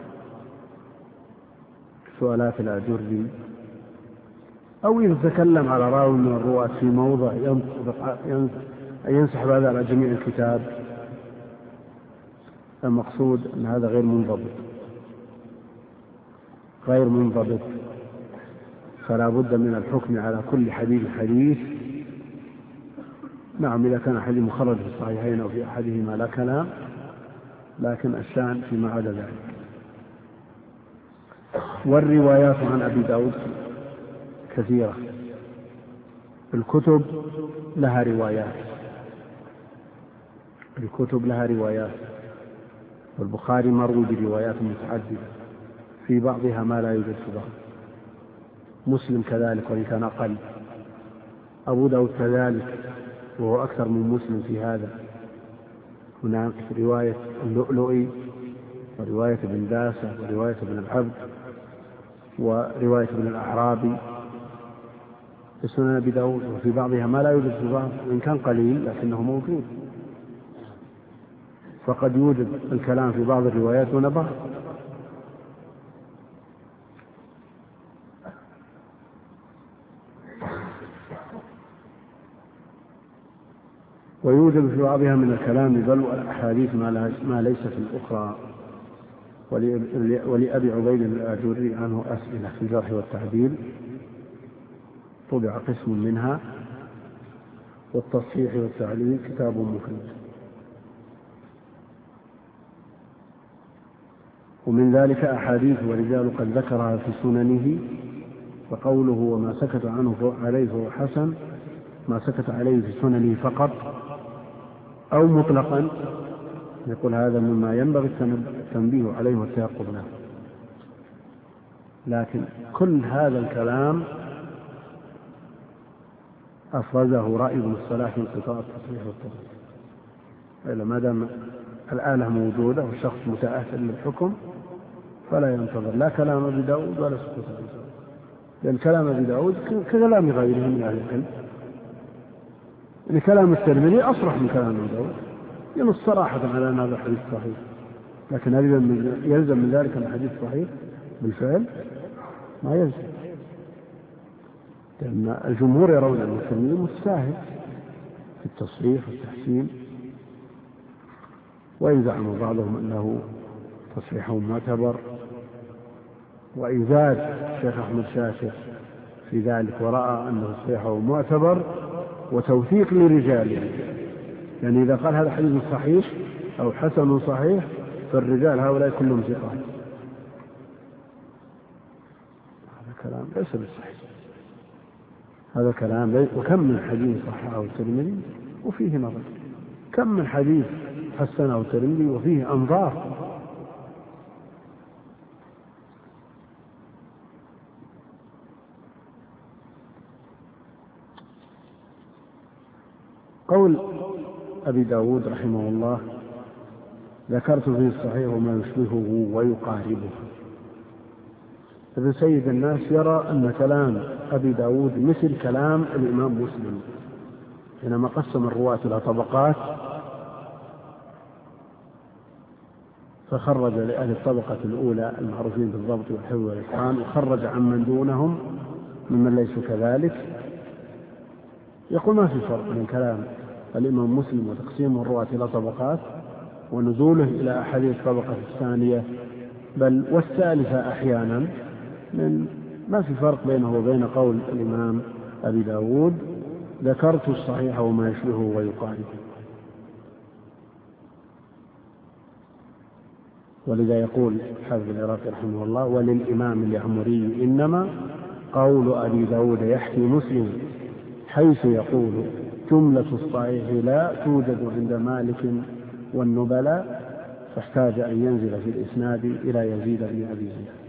سؤالات الآجري، أو إذا تكلم على راوي من الرواة في موضع ينسحب هذا على جميع الكتاب؟ المقصود أن هذا غير منضبط، فلا بد من الحكم على كل حديث. نعم إذا كان حديث مخرج في الصحيحين أو في أحدهما لا كلام، لكن الشأن فيما عدا ذلك. والروايات عن أبي داود كثيرة، الكتب لها روايات، والبخاري مروي بروايات متعددة، في بعضها ما لا يوجد في بعض، مسلم كذلك وإن كان أقل، أبو داود كذلك وهو أكثر من مسلم في هذا. هناك رواية اللؤلؤي ورواية ابن داسة ورواية ابن العبد ورواية ابن الأعرابي في سنن أبي داود، وفي بعضها ما لا يوجد في بعض وإن كان قليل لكنه موجود، فقد يوجد الكلام في بعض الروايات دون بعض. ويوجد في بعضها من الكلام بل والأحاديث ما ليس في الأخرى. ولأبي عبيد الآجري عنه أسئلة في الجرح والتعديل، طبع قسم منها، والتصحيح والتعليل كتاب مفيد. ومن ذلك أحاديث ورجال قد ذكرها في سننه، فقوله وما سكت عنه عليه فهو حسن، ما سكت عليه في سننه فقط أو مطلقا، يقول هذا مما ينبغي التنبيه عليه والتيقظ له. لكن كل هذا الكلام أفرزه رأي ابن الصلاح في انقطاع التصحيح والتضعيف. إلا ما دام الآلة موجودة والشخص متأهل للحكم فلا ينتظر لا كلام أبي داود ولا سكوت أبي داود، لأن كلام أبي داود ككلام غيره من أهل العلم. كلام الترمذي أصرح من كلام أبي داود، ينص صراحة على أن هذا حديث صحيح، لكن هل يلزم من ذلك أن الحديث صحيح بالفعل؟ ما يلزم، لأن الجمهور يرون أن الترمذي متساهل في التصحيح والتحسين، وإن زعم بعضهم أنه تصحيحه معتبر، وإن زاد الشيخ أحمد شاكر في ذلك ورأى أنه تصحيحه معتبر وتوثيق لرجاله، يعني إذا قال هذا حديث صحيح أو حسن صحيح فالرجال هؤلاء كلهم ثقات، هذا كلام ليس بالصحيح، هذا كلام وكم من حديث صححه الترمذي وفيه نظر، كم من حديث حسنه الترمذي وفيه أنظار. قول أبي داود رحمه الله: ذكرت فيه الصحيح وما يشبهه ويقاربه. ابن سيد الناس يرى أن كلام أبي داود مثل كلام الإمام مسلم حينما قسم الرواة إلى طبقات، فخرج لأهل الطبقة الأولى المعروفين بالضبط والحفظ والإتقان، وخرج عمن دونهم ممن ليسوا كذلك. يقول ما في فرق بين كلام الإمام مسلم وتقسيم الرواة إلى طبقات ونزوله إلى أحاديث الطبقة الثانية بل والثالثة أحيانا، ما في فرق بينه وبين قول الإمام أبي داود: ذكرت الصحيح وما يشبهه ويقاربه. ولذا يقول حافظ العراقي رحمه الله: وللإمام اليعمري إنما قول أبي داود يحكي مسلم حيث يقول: جملة الصحيح لا توجد عند مالك والنبلاء، فاحتاج أن ينزل في الإسناد إلى يزيد بن أبي زياد.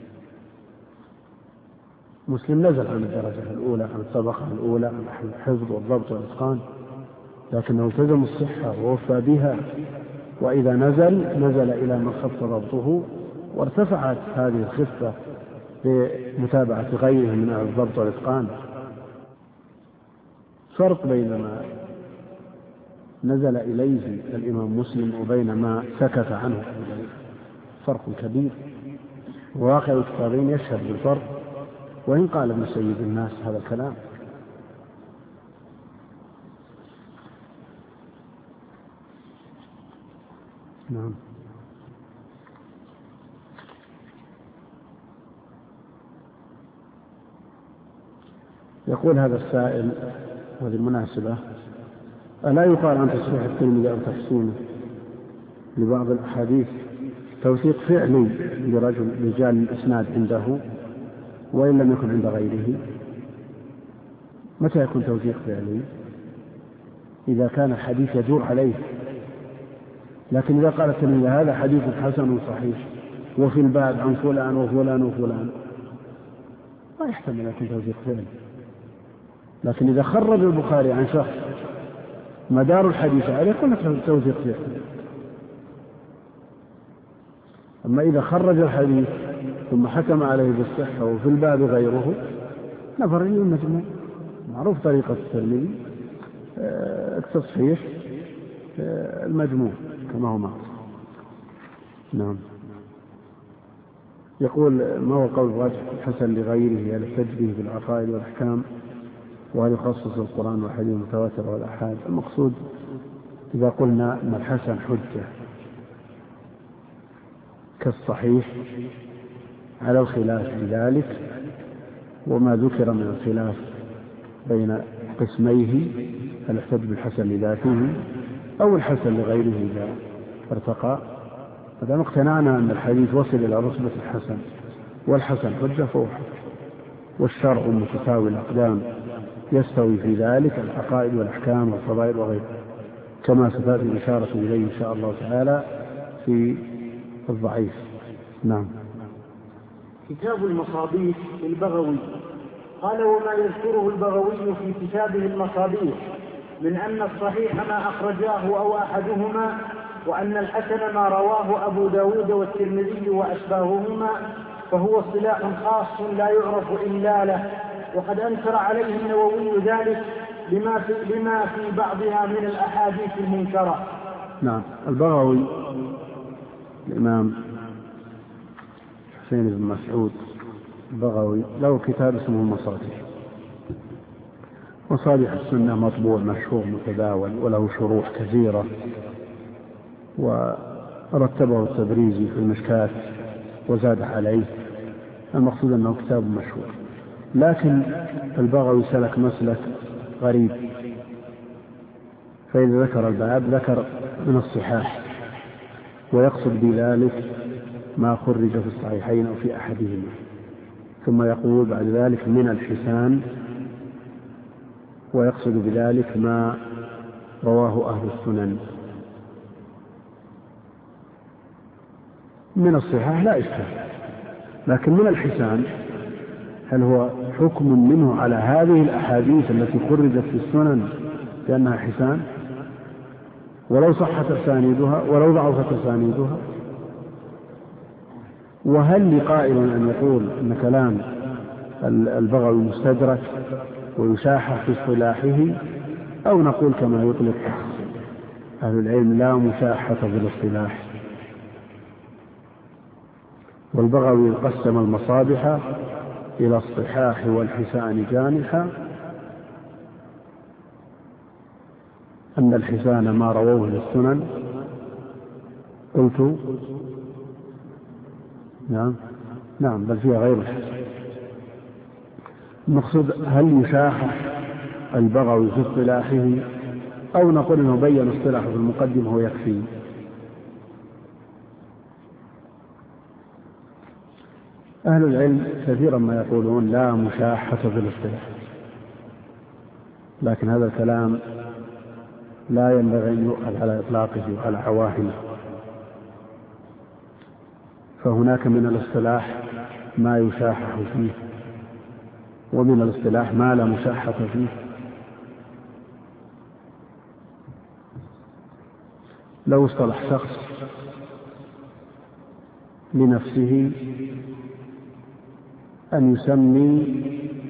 مسلم نزل عن الدرجة الأولى، عن الطبقة الأولى، عن الحفظ والضبط والإتقان، لكنه التزم الصحة ووفى بها، وإذا نزل إلى من خف ضبطه، وارتفعت هذه الخفة بمتابعة غيره من أهل الضبط والإتقان. فرق بين ما نزل إليه الإمام مسلم وبين ما سكت عنه فرق كبير، وواقع الكتابين يشهد بالفرق، وإن قال ابن سيد الناس هذا الكلام. نعم. يقول هذا السائل وهذه المناسبة: ألا يقال عن تصحيح الترمذي أو تحسينه لبعض الأحاديث توثيق فعلي رجال الإسناد عنده وإن لم يكن عند غيره؟ متى يكون توثيق فعلي؟ إذا كان الحديث يدور عليه. لكن إذا قال الترمذي هذا حديث حسن صحيح وفي الباب عن فلان وفلان وفلان، ما يحتمل أن يكون توثيق فعلي. لكن إذا خرج البخاري عن شخص مدار الحديث عليه يكون توثيق فعلي. أما إذا خرج الحديث ثم حكم عليه بالصحة وفي الباب غيره، نظر إلى المجموع. معروف طريقة الترمذي التصحيح المجموع كما هو معروف. نعم. يقول: ما هو قول الراجح الحسن لغيره؟ هل يحتج به بالعقائد والأحكام؟ وهل يخصص القرآن والحديث المتواتر والآحاد؟ المقصود إذا قلنا أن الحسن حجة كالصحيح على الخلاف في ذلك، وما ذكر من الخلاف بين قسميه: هل يحتج بالحسن لذاته أو الحسن لغيره إذا ارتقى؟ إذا اقتنعنا أن الحديث وصل إلى رتبة الحسن والحسن حجة فهو حجة، والشرع متساوي الأقدام يستوي في ذلك العقائد والأحكام والفضائل وغيرها، كما ستأتي الإشارة إليه إن شاء الله تعالى في الضعيف. نعم. كتاب المصابيح للبغوي قال: وما يذكره البغوي في كتابه المصابيح من أن الصحيح ما أخرجاه أو أحدهما وأن الحسن ما رواه أبو داود والترمذي وأشباههما فهو اصطلاح خاص لا يعرف إلا له، وقد أنكر عليه النووي ذلك لما في بعضها من الأحاديث المنكرة. نعم. البغوي الإمام حسين بن مسعود البغوي له كتاب اسمه المصابيح. مصابيح السنة مطبوع مشهور متداول وله شروح كثيرة، ورتبه التبريزي في المشكاة وزاد عليه. المقصود أنه كتاب مشهور، لكن البغوي سلك مسلك غريب، فإذا ذكر الباب ذكر من الصحاح، ويقصد بذلك ما خرج في الصحيحين أو في أحدهما، ثم يقول بعد ذلك من الحسان، ويقصد بذلك ما رواه أهل السنن. من الصحاح لا إشكال، لكن من الحسان هل هو حكم منه على هذه الأحاديث التي خرجت في السنن لأنها حسان، ولو صحت أسانيدها ولو ضعفت أسانيدها؟ وهل لقائل أن يقول أن كلام البغوي مستدرك ويشاحح في اصطلاحه، أو نقول كما يطلق أهل العلم لا مشاحة في الاصطلاح؟ والبغوي قسم المصابيح إلى الصحاح والحسان جانحا، أن الحسان ما رووه للسنن. قلت نعم بل فيها غير الحسان. المقصود هل يشاحح البغوي في اصطلاحه، أو نقول أنه بين اصطلاحه في المقدمة ويكفي؟ أهل العلم كثيرا ما يقولون لا مشاحة في الاصطلاح، لكن هذا الكلام لا ينبغي أن يؤخذ على إطلاقه وعلى عواهنه، فهناك من الاصطلاح ما يشاحح فيه، ومن الاصطلاح ما لا مشاحة فيه. لو اصطلح شخص لنفسه أن يسمي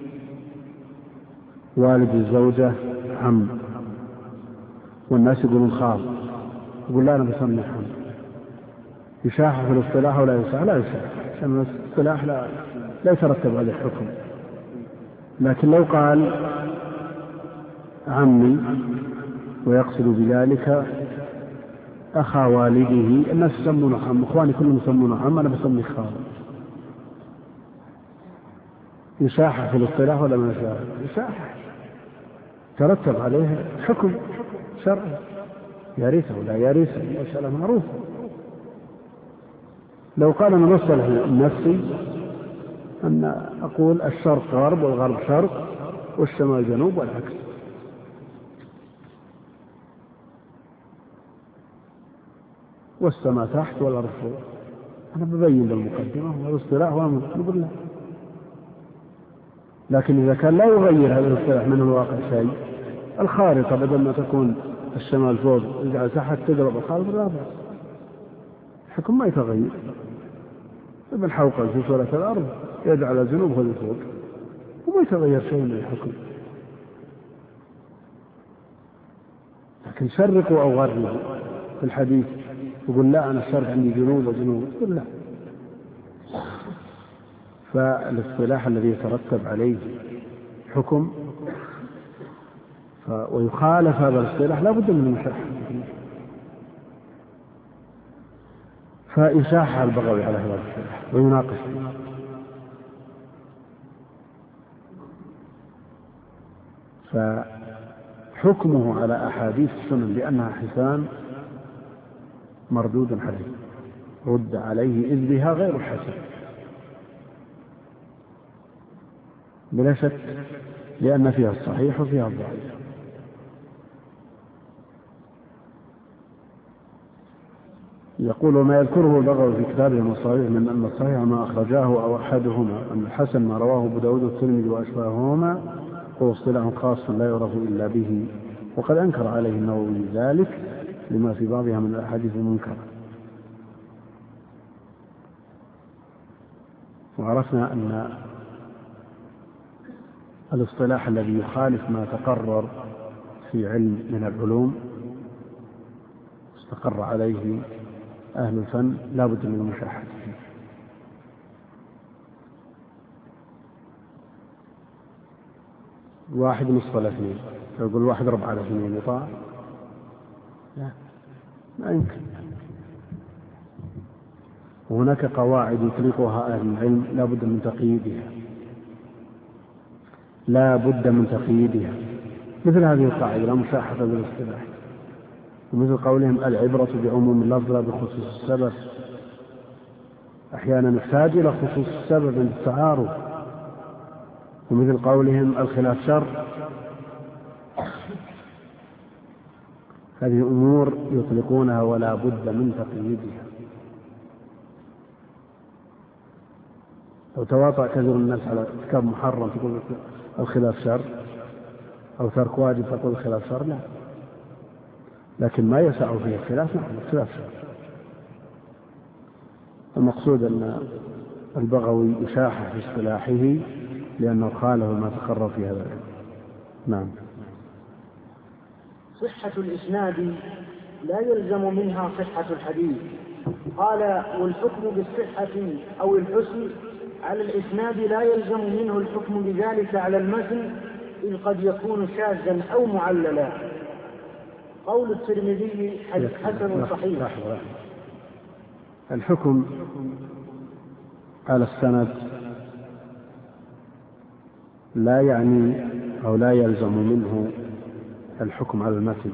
والد الزوجة عم، والناس يقولون خال، يقول لا أنا بسمي عم، يشاحح في الاصطلاح ولا يشاحح؟ لا يشاحح، عشان الاصطلاح لا يترتب عليه الحكم. لكن لو قال عمي ويقصد بذلك أخا والده، الناس يسمونه عم، إخواني كلهم يسمونه عم، أنا بسمي خال، يشاحح في الاصطلاح ولا ما يشاحح؟ يشاحح، ترتب عليه حكم شرعي، يرثه ولا يرثه، مسألة معروفة. لو قال أنا نصلح نفسي أن أقول الشرق غرب والغرب شرق والشمال جنوب والعكس، والسماء تحت والأرض فوق، أنا ببين بالمقدمة والاصطلاح نقول لا. لكن إذا كان لا يغير هذا الاصطلاح من الواقع شيء، الخارطة بدل ما تكون الشمال فوق يجعل تحت تقرب الخارطة الرابع، الحكم ما يتغير. ابن حوقل في سورة الأرض يجعل الجنوب هو فوق وما يتغير شيء من الحكم. لكن شرقوا أو غربوا في الحديث يقول لا أنا الشرق عندي جنوب وجنوب، يقول لا. فالاصطلاح الذي يترتب عليه حكم ويخالف هذا الاصطلاح لا بد من المشاحة، فيشاح البغوي على هذا الاصطلاح ويناقش. فحكمه على أحاديث السنن بأنها حسان مردود عليه، رد عليه إذ بها غير حسن بلا شك، لأن فيها الصحيح وفيها الضعيف. يقول وما يذكره البغوي في كتابه المصابيح من أن الصحيح ما أخرجاه أو أحدهما، أن الحسن ما رواه أبو داود والترمذي وأشباههما هو اصطلاح خاص لا يعرف إلا به، وقد أنكر عليه النووي ذلك لما في بعضها من الأحاديث المنكرة. وعرفنا أن الاصطلاح الذي يخالف ما تقرر في علم من العلوم استقر عليه أهل الفن لا بد من المشاحة فيه. واحد نصف على اثنين، يقول واحد ربع على اثنين يطاع؟ لا، ما يمكن. وهناك قواعد يطلقها أهل العلم لا بد من تقييدها، لا بد من تقييدها، مثل هذه القاعدة لا مشاحة بالاصطلاح، ومثل قولهم العبرة بعموم اللفظ لا بخصوص السبب. أحيانا يحتاج إلى خصوص السبب عند التعارض، ومثل قولهم الخلاف شر. هذه أمور يطلقونها ولا بد من تقييدها. لو تواطأ كثير الناس على ارتكاب محرم تقول الخلاف شر، أو ترك واجب تقول الخلاف شر، لا، لكن ما يسع فيه الخلاف، نعم الخلاف شر. المقصود أن البغوي يشاح في اصطلاحه لأنه خالف ما تقرر في هذا العلم. نعم. صحة الإسناد لا يلزم منها صحة الحديث. قال والحكم بالصحة أو الحسن على الإسناد لا يلزم منه الحكم بذلك على المتن، إذ قد يكون شاذا أو معللا. قول الترمذي حسن صحيح. الحكم على السند لا يعني أو لا يلزم منه الحكم على المتن.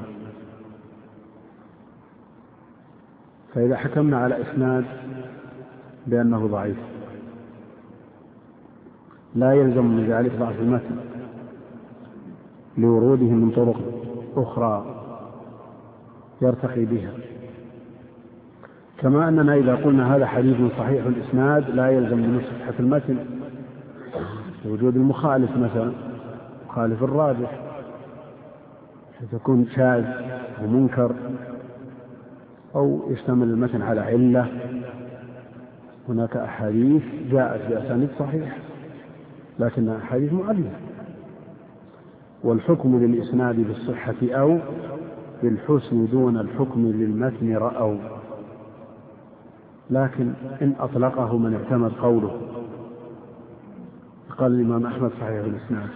فإذا حكمنا على إسناد بأنه ضعيف لا يلزم من ذلك ضعف المتن لوروده من طرق أخرى يرتقي بها، كما أننا إذا قلنا هذا حديث صحيح الإسناد لا يلزم من صحة المتن وجود المخالف، مثلا مخالف الراجح ستكون شاذ ومنكر، أو يشتمل المتن على علة. هناك أحاديث جاءت بأسانيد صحيح لكنها أحاديث معلة. والحكم للإسناد بالصحة أو بالحسن دون الحكم للمتن رأوا، لكن إن أطلقه من اعتمد قوله. قال الإمام أحمد صحيح الإسناد،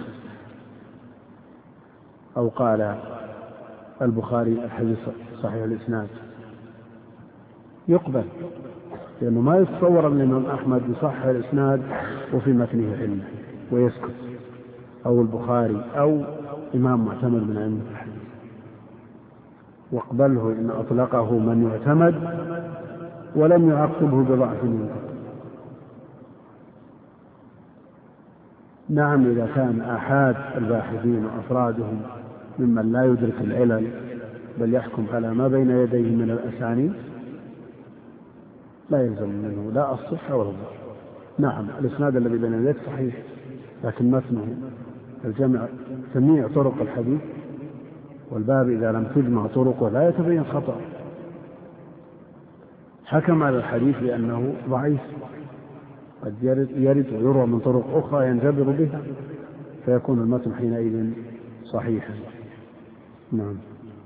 أو قال البخاري الحديث صحيح الإسناد، يقبل، لأنه ما يتصور أن الإمام أحمد يصحح الإسناد وفي متنه علة ويسكت، أو البخاري أو إمام معتمد من أئمة الحديث، واقبله إن أطلقه من يعتمد ولم يعقبه بضعف منه. نعم، إذا كان آحاد الباحثين وأفرادهم ممن لا يدرك العلل بل يحكم على ما بين يديه من الأسانيد لا يلزم منه لا الصحة ولا الضعف. نعم، الإسناد الذي بين يديك صحيح، لكن متنه الجمع جميع طرق الحديث، والباب إذا لم تجمع طرقه لا يتبين خطأ. حكم على الحديث بأنه ضعيف، قد يرد ويروى من طرق أخرى ينجبر بها، فيكون المتن حينئذ صحيحا. نعم.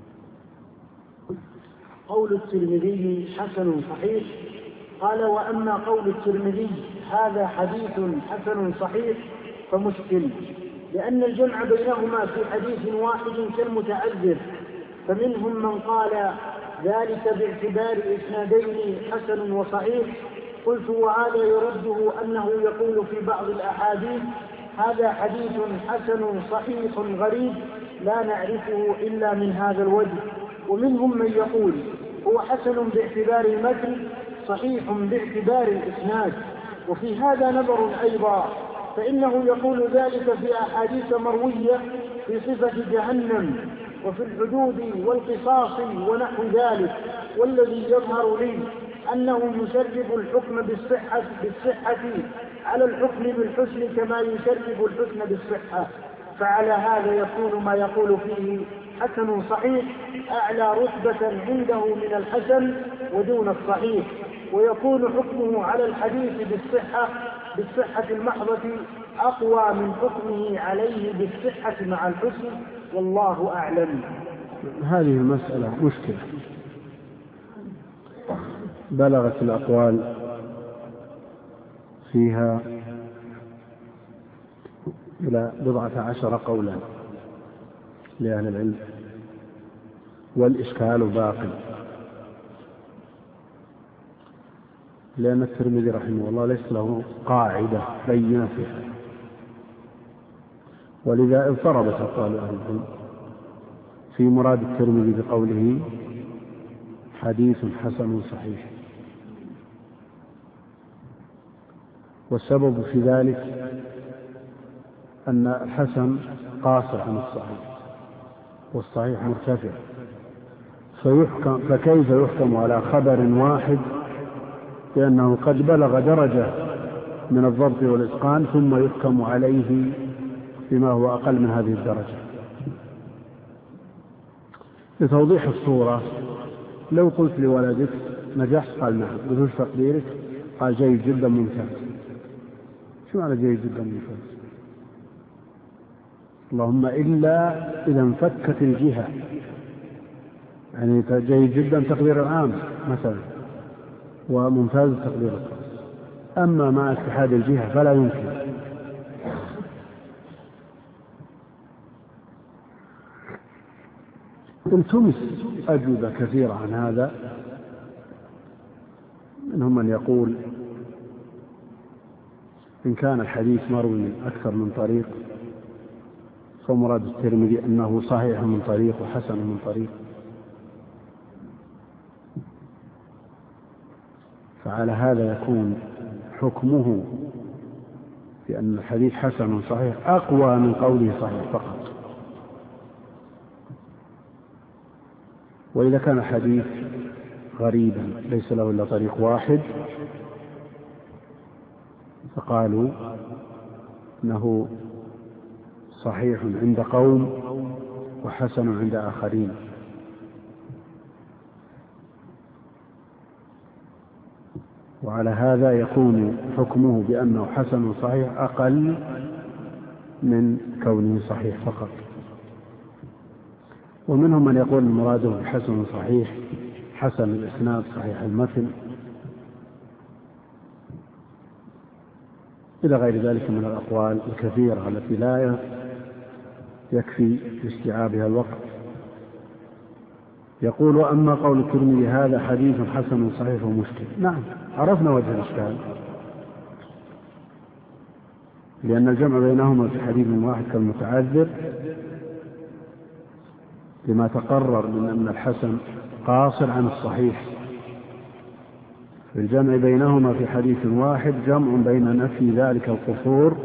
قول الترمذي حسن صحيح. قال وأما قول الترمذي هذا حديث حسن صحيح فمشكل، لأن الجمع بينهما في حديث واحد كالمتعذر، فمنهم من قال ذلك باعتبار إسنادين حسن وصحيح. قلت وهذا يرده أنه يقول في بعض الأحاديث هذا حديث حسن صحيح غريب لا نعرفه إلا من هذا الوجه. ومنهم من يقول هو حسن باعتبار المتن صحيح باعتبار الإسناد. وفي هذا نظر أيضا، فإنه يقول ذلك في أحاديث مروية في صفة جهنم وفي الحدود والقصاص ونحو ذلك، والذي يظهر لي أنه يشرف الحكم بالصحة على الحكم بالحسن كما يشرف الحسن بالصحة، فعلى هذا يكون ما يقول فيه حسن صحيح أعلى رتبة عنده من الحسن ودون الصحيح، ويكون حكمه على الحديث بالصحة المحضة أقوى من حكمه عليه بالصحة مع الحسن، والله أعلم. هذه المسألة مشكلة، بلغت الأقوال فيها إلى 14 قولا لأهل العلم، والإشكال باقي، لأن الترمذي رحمه الله ليس له قاعدة بينة فيها، ولذا اضطربت أقوال أهل العلم في مراد الترمذي بقوله حديث حسن صحيح. والسبب في ذلك أن الحسن قاصر عن الصحيح والصحيح مرتفع، فكيف يحكم على خبر واحد بأنه قد بلغ درجة من الضبط والإتقان ثم يحكم عليه بما هو أقل من هذه الدرجة؟ لتوضيح الصورة، لو قلت لولدك نجحت قال نعم، بدون تقديرك قال جيد جدا ممتاز، شو معنى جيد جدا ممتاز؟ اللهم إلا إذا انفكت الجهة، يعني جيد جدا تقدير العام مثلا وممتاز تقدير الخاص، أما مع اتحاد الجهة فلا يمكن. التمس أجوبة كثيرة عن هذا، منهم من يقول إن كان الحديث مروي من أكثر من طريق فمراد الترمذي أنه صحيح من طريق وحسن من طريق، فعلى هذا يكون حكمه بأن الحديث حسن صحيح أقوى من قوله صحيح فقط. وإذا كان الحديث غريبا ليس له إلا طريق واحد فقالوا أنه صحيح عند قوم وحسن عند آخرين. وعلى هذا يكون حكمه بأنه حسن صحيح أقل من كونه صحيح فقط. ومنهم من يقول مراده حسن صحيح حسن الإسناد صحيح المتن إلى غير ذلك من الأقوال الكثيرة التي لا يكفي لاستيعابها الوقت. يقول وأما قول الترمذي هذا حديث حسن صحيح ومشكل، نعم عرفنا وجه الإشكال، لأن الجمع بينهما في حديث واحد كالمتعذر لما تقرر من أن الحسن قاصر عن الصحيح، في الجمع بينهما في حديث واحد جمع بين نفي ذلك القصور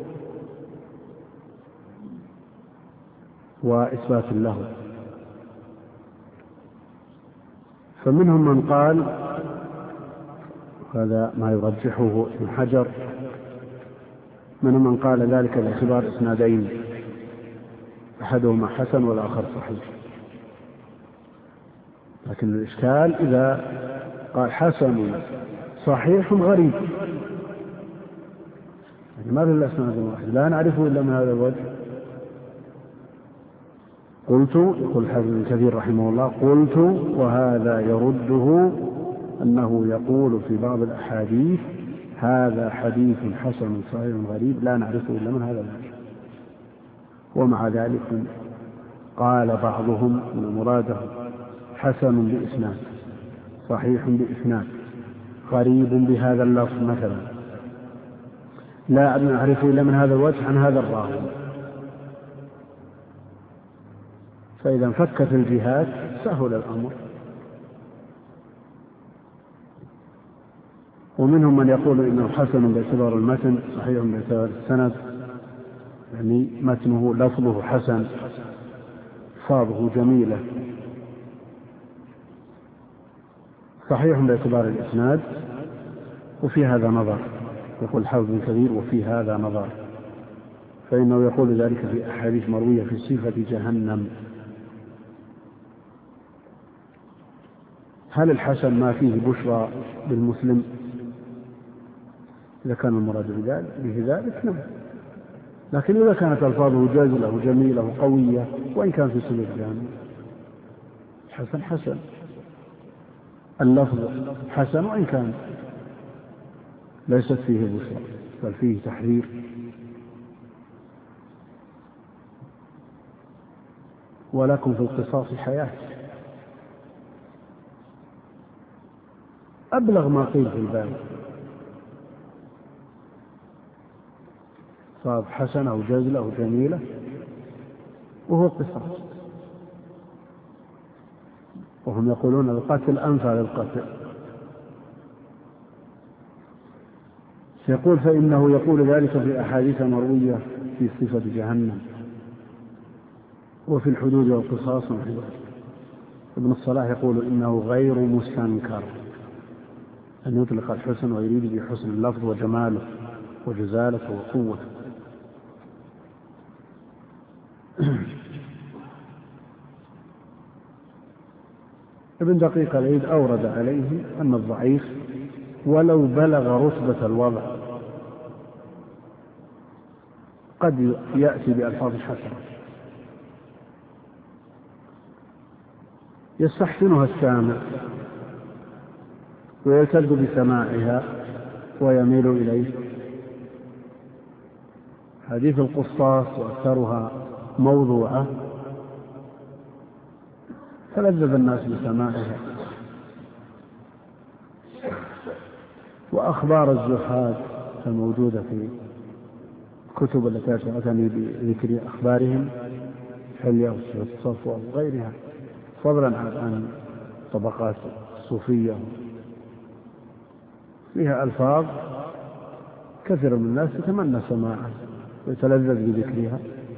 وإثبات له. فمنهم من قال هذا ما يرجحه ابن حجر، منهم من قال ذلك باعتبار إسنادين أحدهما حسن والآخر صحيح. لكن الإشكال إذا قال حسن صحيح غريب، يعني ما في إلا إسناد واحد لا نعرفه إلا من هذا الوجه. قلت يقول الحافظ ابن كثير رحمه الله قلت وهذا يرده أنه يقول في بعض الأحاديث هذا حديث حسن صحيح غريب لا نعرفه إلا من هذا الوجه، ومع ذلك قال بعضهم أن مراده حسن بإسناد صحيح بإسناد غريب بهذا اللفظ مثلا لا نعرفه إلا من هذا الوجه عن هذا الراوي. فإذا انفكت الجهات سهل الأمر. ومنهم من يقول إنه حسن باعتبار المتن صحيح باعتبار السند، يعني متنه لفظه حسن ألفاظه جميلة، صحيح باعتبار الإسناد، وفي هذا نظر. يقول الحافظ ابن كثير وفي هذا نظر، فإنه يقول ذلك في أحاديث مروية في صفة جهنم هل الحسن ما فيه بشرى بالمسلم؟ إذا كان المراد به ذلك نعم، لكن إذا كانت ألفاظه جازلة وجميلة وقوية وإن كان في سبيل جامع حسن اللفظ حسن وإن كان ليست فيه بشرى بل فيه تحرير. ولكم في القصاص حياة، أبلغ ما قيل في الباب، صار حسنة أو جزلة أو جميلة وهو قصاص، وهم يقولون القتل أنفع للقتل. يقول فإنه يقول ذلك في أحاديث مروية في صفة جهنم وفي الحدود والقصاص. ابن الصلاح يقول إنه غير مستنكر أن يطلق الحسن ويريد بحسن اللفظ وجماله وجزالته وقوته. ابن دقيق العيد أورد عليه أن الضعيف ولو بلغ رتبة الوضع قد يأتي بألفاظ حسنة يستحسنها السامع ويلتذ بسماعها ويميل إليه. حديث القصاص وأكثرها موضوعة تلذذ الناس بسماعها، وأخبار الزهاد الموجودة في الكتب التي تعتني بذكر أخبارهم حلية والصفوة وغيرها، فضلا عن طبقات الصوفية فيها ألفاظ كثير من الناس يتمنى سماعها ويتلذذ بذكرها،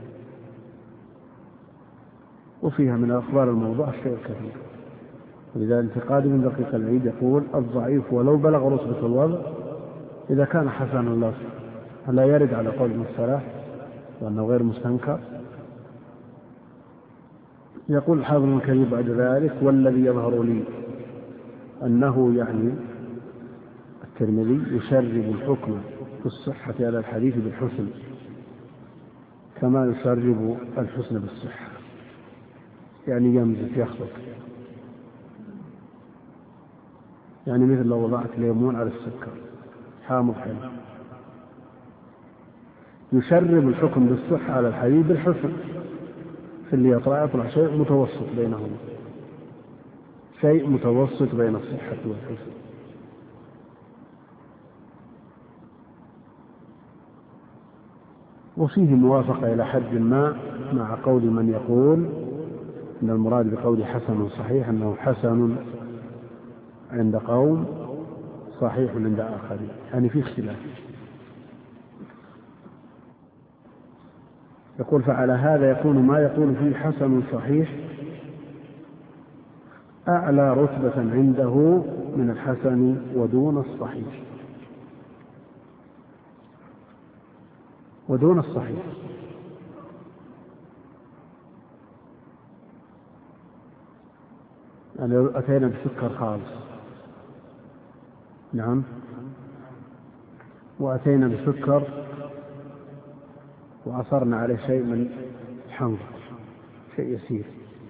وفيها من أخبار الموضوع الشيء الكثير. ولذا انتقاد من دقيق العيد يقول الضعيف ولو بلغ رتبة الوضع إذا كان حسن اللفظ ألا يرد على قول ابن الصلاح وأنه غير مستنكر. يقول الحافظ ابن كثير بعد ذلك والذي يظهر لي أنه يعني الترمذي يشرب الحكم في الصحة على الحديث بالحسن كما يشرب الحسن بالصحة، يعني يمزج يخلط، يعني مثل لو وضعت ليمون على السكر حامض حلو. يشرب الحكم بالصحة على الحديث بالحسن، في اللي يطلع شيء متوسط بينهما، شيء متوسط بين الصحة والحسن. وفيه موافقة إلى حد ما مع قول من يقول أن المراد بقول حسن صحيح أنه حسن عند قوم صحيح عند آخرين، يعني في اختلاف. يقول فعلى هذا يكون ما يقول فيه حسن صحيح أعلى رتبة عنده من الحسن ودون الصحيح. ودون الصحيح يعني أتينا بسكر خالص، نعم، وأتينا بسكر وعصرنا عليه شيء من حمض، شيء يسير،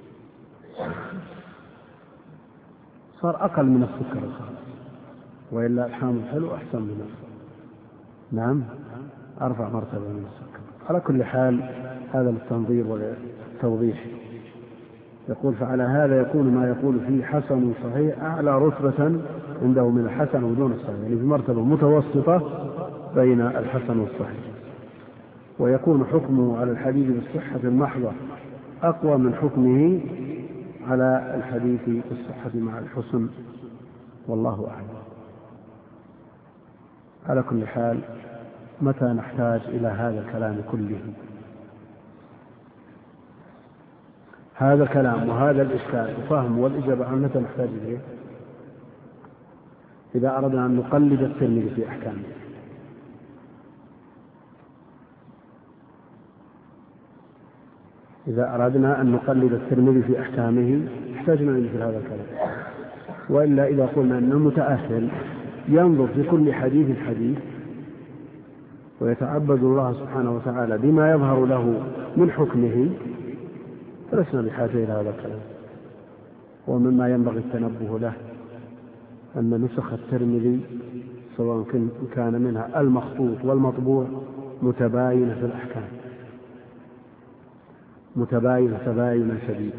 صار أقل من السكر الخالص، وإلا الحامض حلو أحسن منه، نعم، أرفع مرتبة من السكر. على كل حال هذا للتنظير والتوضيح. يقول فعلى هذا يكون ما يقول فيه حسن صحيح أعلى رتبة عنده من الحسن ودون الصحيح، يعني في مرتبة متوسطة بين الحسن والصحيح. ويكون حكمه على الحديث بالصحة المحضة أقوى من حكمه على الحديث بالصحة مع الحسن، والله أعلم. على كل حال متى نحتاج إلى هذا الكلام كله؟ هذا الكلام وهذا الإشكال وفهم والإجابة عن متى نحتاج إليه؟ إذا أردنا أن نقلد الترمذي في أحكامه، إذا أردنا أن نقلد الترمذي في أحكامه احتاجنا إلى مثل هذا الكلام. وإلا إذا قلنا أن المتأهل ينظر في كل حديث ويتعبد الله سبحانه وتعالى بما يظهر له من حكمه فلسنا بحاجة إلى هذا الكلام. ومما ينبغي التنبه له أن نسخ الترمذي سواء كان منها المخطوط والمطبوع متباينة في الأحكام، متباينة تباينا شديدا،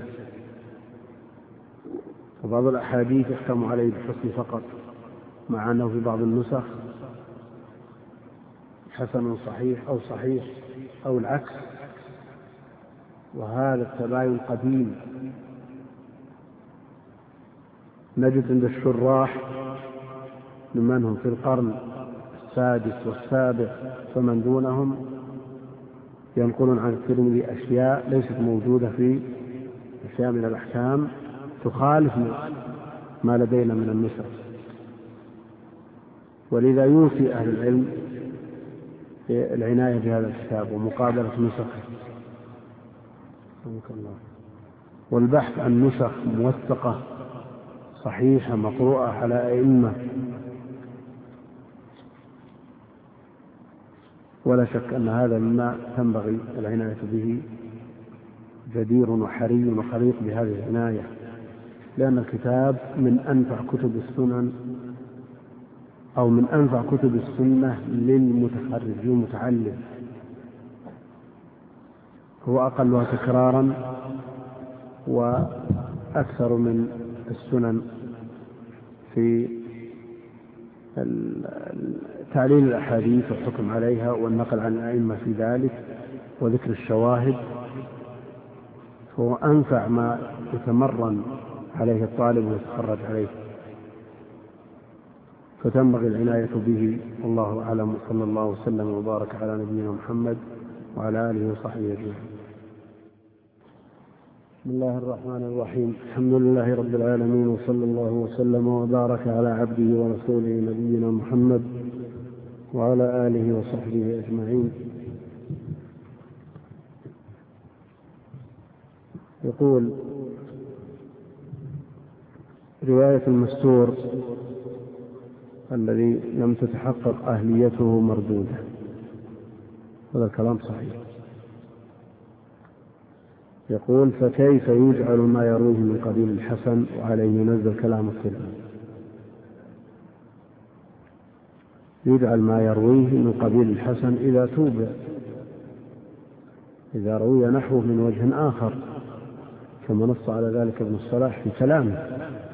وبعض الأحاديث يحكم عليه بالحسن فقط، مع أنه في بعض النسخ حسن صحيح أو صحيح أو العكس، وهذا التباين قديم. نجد عند الشراح ممن هم في القرن السادس والسابع فمن دونهم ينقلون عن الترمذي أشياء ليست موجودة في أشياء من الأحكام تخالف ما لدينا من النسخ، ولذا يوصي أهل العلم العناية بهذا الكتاب ومقابلة نسخه والبحث عن نسخ موثقة صحيحة مقروءة على أئمة. ولا شك أن هذا مما تنبغي العناية به، جدير وحري وخليق بهذه العناية، لأن الكتاب من أنفع كتب السنن أو من أنفع كتب السنة للمتخرج المتعلم، هو أقلها تكرارا وأكثر من السنن في تعليل الأحاديث والحكم عليها والنقل عن الأئمة في ذلك وذكر الشواهد، هو أنفع ما يتمرن عليه الطالب ويتخرج عليه، فتنبغي العناية به. والله أعلم، صلى الله وسلم وبارك على نبينا محمد وعلى آله وصحبه أجمعين. بسم الله الرحمن الرحيم. الحمد لله رب العالمين، وصلى الله وسلم وبارك على عبده ورسوله نبينا محمد وعلى آله وصحبه أجمعين. يقول: رواية المستور الذي لم تتحقق أهليته مردودة. هذا الكلام صحيح. يقول: فكيف يجعل ما يرويه من قبيل الحسن وعليه ينزل كلام الترمذي؟ يجعل ما يرويه من قبيل الحسن إذا توبع، إذا روي نحوه من وجه آخر، كما نص على ذلك ابن الصلاح في كلامه.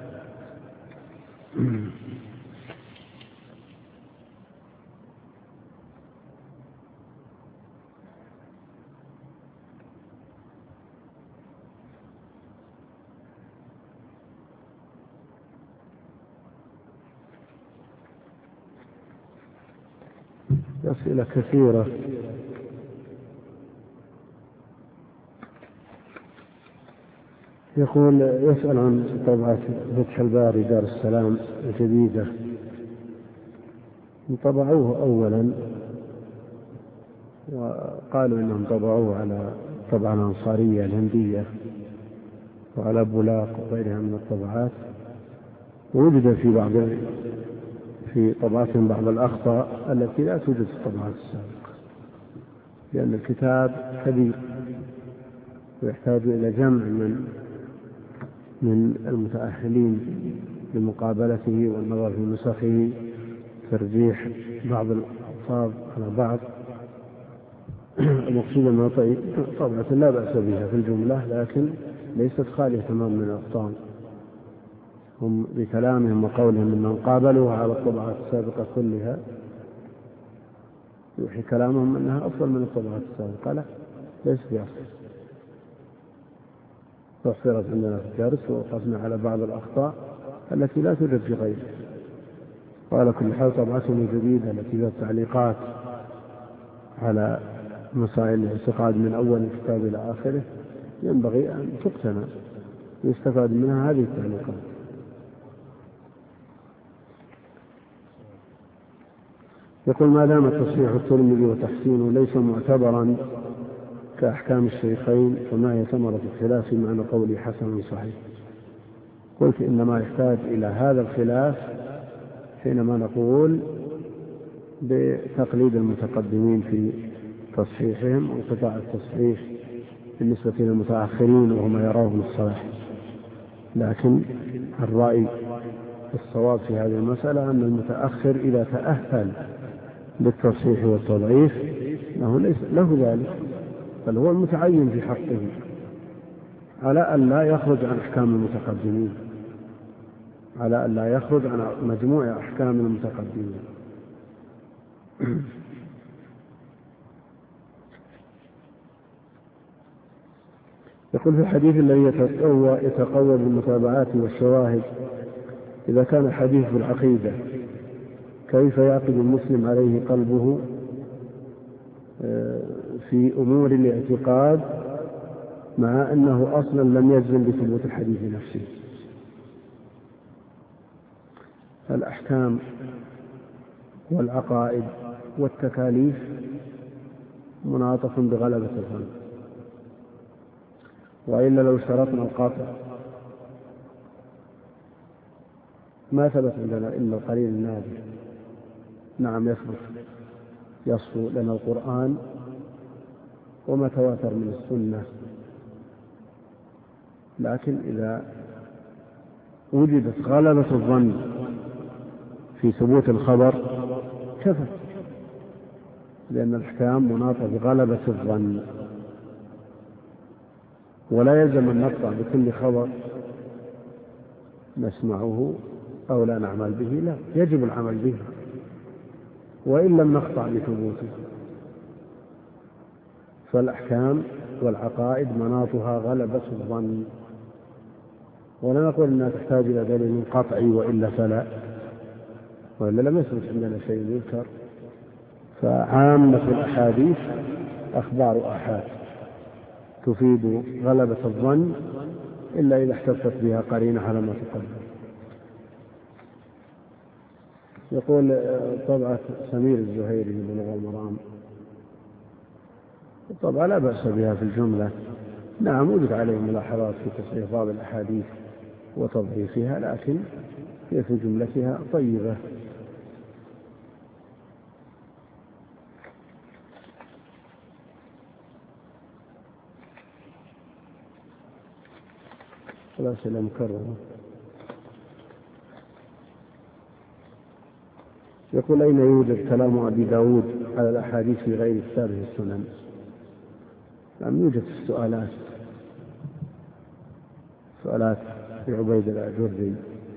أسئلة كثيرة. يقول: يسأل عن طبعة فتح الباري دار السلام الجديدة، طبعوه أولا وقالوا إنهم طبعوه على طبعة الأنصارية الهندية وعلى بولاق وغيرها من الطبعات، ووجد في طبعاتهم بعض الأخطاء التي لا توجد في الطبعات السابقة، لأن الكتاب كبير ويحتاج إلى جمع من المتأهلين لمقابلته والنظر في نسخه، ترجيح بعض الألفاظ على بعض. المقصود أنها طبعة لا بأس بها في الجملة، لكن ليست خالية تماما من الأخطاء. هم بكلامهم وقولهم أنهم قابلوها على الطبعات السابقة كلها، يوحي كلامهم أنها أفضل من الطبعات السابقة. لا، ليس بأفضل. فاحصرت عندنا في الدرس ووقفنا على بعض الأخطاء التي لا توجد في غيره. وعلى كل حال طبعتهم الجديدة التي فيها التعليقات على مسائل الاعتقاد من أول الكتاب إلى آخره ينبغي أن تقتنى ويستفاد منها هذه التعليقات. يقول: ما دام تصحيح الترمذي وتحسينه ليس معتبرا كأحكام الشيخين، فما هي ثمرة الخلاف معنى قولي حسن صحيح؟ قلت إنما يحتاج إلى هذا الخلاف حينما نقول بتقليد المتقدمين في تصحيحهم وانقطاع التصحيح بالنسبة للمتأخرين وهم يرون الصلاح. لكن الرأي الصواب في هذه المسألة أن المتأخر إذا تأهل للتصحيح والتضعيف ليس له ذلك، بل هو المتعين في حقه على أن لا يخرج عن أحكام المتقدمين، على أن لا يخرج عن مجموع أحكام المتقدمين. يقول في الحديث الذي يتقوى بالمتابعات والشواهد، إذا كان الحديث بالعقيدة كيف يعقد المسلم عليه قلبه في أمور الاعتقاد مع أنه أصلا لم يجزم بثبوت الحديث نفسه؟ الأحكام والعقائد والتكاليف مناطف بغلبة الظن، وإلا لو اشترطنا القاطع ما ثبت عندنا إلا القليل النادر. نعم يصفو لنا القرآن وما تواتر من السنة، لكن إذا وجدت غلبة الظن في ثبوت الخبر كفى، لأن الأحكام مناطة بغلبة الظن، ولا يلزم أن نقطع بكل خبر نسمعه أو لا نعمل به، لا، يجب العمل به وإن لم نقطع بثبوته. فالأحكام والعقائد مناطها غلبة الظن، ولا نقول أنها تحتاج إلى دليل قطعي وإلا فلا، وإلا لم يثبت عندنا شيء يذكر. فعامة الأحاديث أخبار آحاد تفيد غلبة الظن إلا إذا احتفت بها قرينة على ما تقدم. يقول طبعة سمير الزهيري بلغة المرام، طبعا لا بأس بها في الجملة، نعم وجد عليه ملاحظات في تصحيح بعض الأحاديث وتضعيفها، لكن هي في جملتها طيبة. الأسئلة مكررة. يقول أين يوجد كلام أبي داود على الأحاديث في غير كتابه السنن؟ لم يوجد في سؤالات في عبيد الأجري،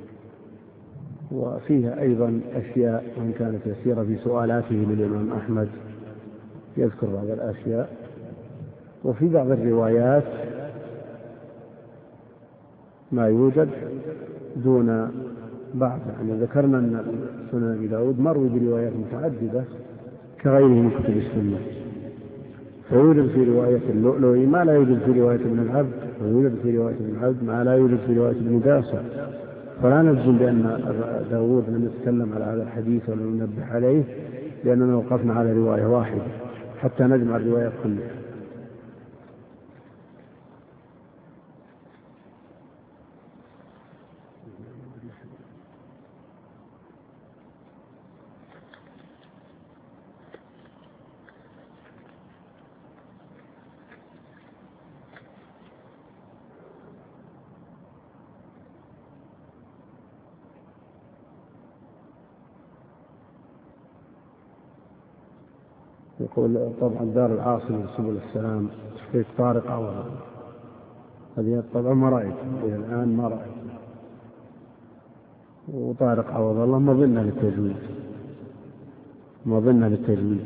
وفيها أيضا أشياء وإن كانت يسيرة في سؤالاته للإمام أحمد يذكر بعض الأشياء، وفي بعض الروايات ما يوجد دون بعض. يعني ذكرنا أن سنن أبي داود مروي بروايات متعددة كغيره من كتب السنة، فيوجد في رواية اللؤلؤي ما لا يوجد في رواية ابن العبد، ويوجد في رواية ابن العبد ما لا يوجد في رواية ابن داسة. فلا نجزم بأن داود لم يتكلم على هذا الحديث ولم ينبه عليه، لأننا وقفنا على رواية واحدة حتى نجمع الروايات كلها. يقول طبعا دار العاصمة سبل السلام تحقيق طارق عوض، هذه طبعا ما رأيت إلى الآن، ما رأيت. وطارق عوض الله ما ظننا للتجويد.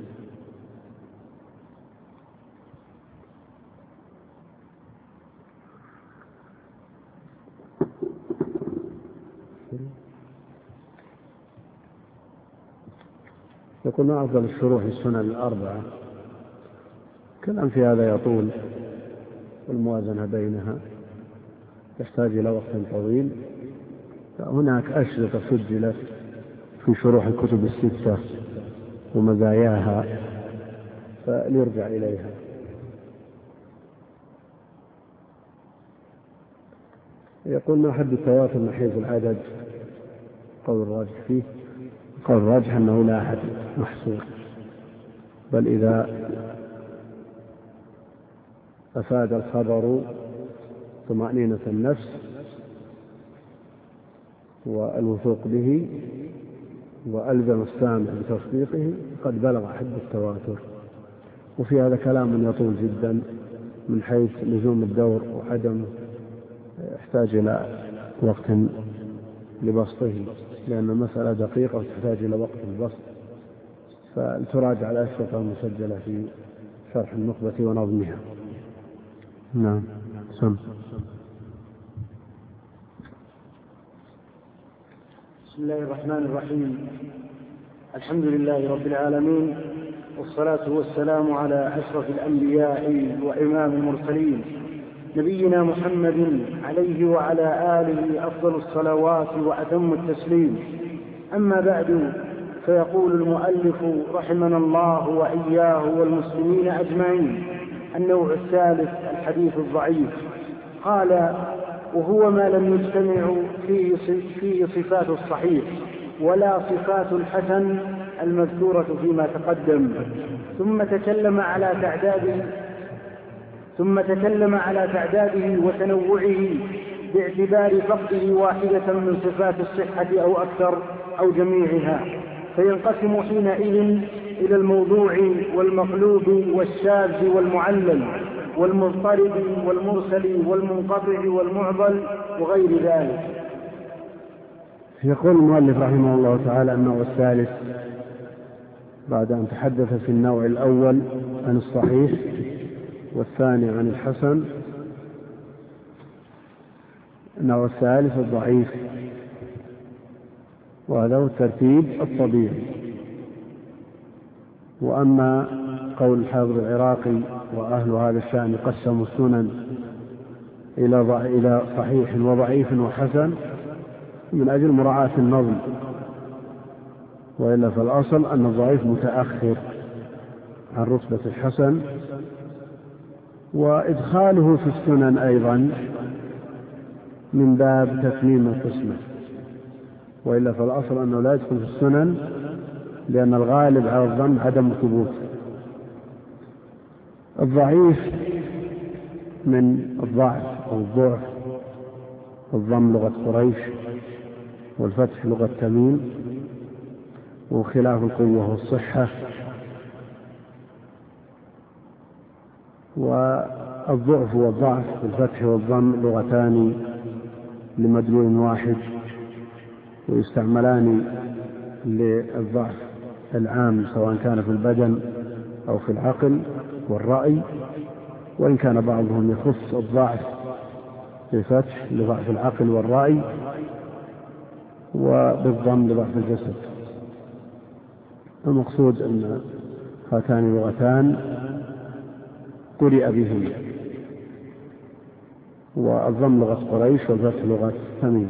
يقول ما أفضل الشروح السنن الأربعة؟ كلام في هذا يطول، والموازنة بينها تحتاج إلى وقت طويل. هناك أشرطة سجلت في شروح الكتب الستة ومزاياها فليرجع إليها. يقول ما حد التواتر من حيث العدد؟ قول الراجح فيه، قول الراجح أنه لا أحد محصور، بل إذا أفاد الخبر طمأنينة النفس والوثوق به وألزم السامع بتصديقه قد بلغ حد التواتر. وفي هذا كلام يطول جدا من حيث لزوم الدور وعدم، يحتاج إلى وقت لبسطه، لأن المسألة دقيقة وتحتاج إلى وقت البسط، فلتراجع الأشرطة المسجلة في شرح النخبة ونظمها. نعم. سم. بسم الله الرحمن الرحيم. الحمد لله رب العالمين، والصلاة والسلام على أشرف الأنبياء وإمام المرسلين نبينا محمد عليه وعلى آله أفضل الصلوات وأتم التسليم. أما بعد، فيقول المؤلف رحمنا الله وإياه والمسلمين أجمعين: النوع الثالث الحديث الضعيف. قال: وهو ما لم يجتمع فيه صفات الصحيح ولا صفات الحسن المذكورة فيما تقدم، ثم تكلم على تعداده وتنوعه باعتبار فقده واحدة من صفات الصحة أو أكثر أو جميعها، فينقسم حينئذ إلى الموضوع والمقلوب والشاذ والمعلل والمضطرب والمرسل والمنقطع والمعضل وغير ذلك. يقول المؤلف رحمه الله تعالى: النوع الثالث، بعد أن تحدث في النوع الأول عن الصحيح والثاني عن الحسن، النوع الثالث الضعيف، وهذا هو الترتيب الطبيعي. وأما قول الحافظ العراقي وأهل هذا الشأن قسموا السنن إلى صحيح وضعيف وحسن من أجل مراعاة النظم، وإلا فالأصل أن الضعيف متأخر عن رتبة الحسن، وإدخاله في السنن أيضا من باب تتميم القسمة، وإلا فالأصل أنه لا يدخل في السنن، لأن الغالب على الظن عدم ثبوت. الضعيف من الضعف أو الضعف، الضم لغة قريش والفتح لغة تميم، وخلاف القوة والصحة. والضعف والضعف بالفتح والضم لغتان لمدلول واحد، ويستعملان للضعف العام سواء كان في البدن أو في العقل والرأي، وإن كان بعضهم يخص الضعف بالفتح لضعف العقل والرأي، وبالضم لضعف الجسد. المقصود أن هاتان لغتان قرئ بهما، والضم لغة قريش والفتح لغة تميم.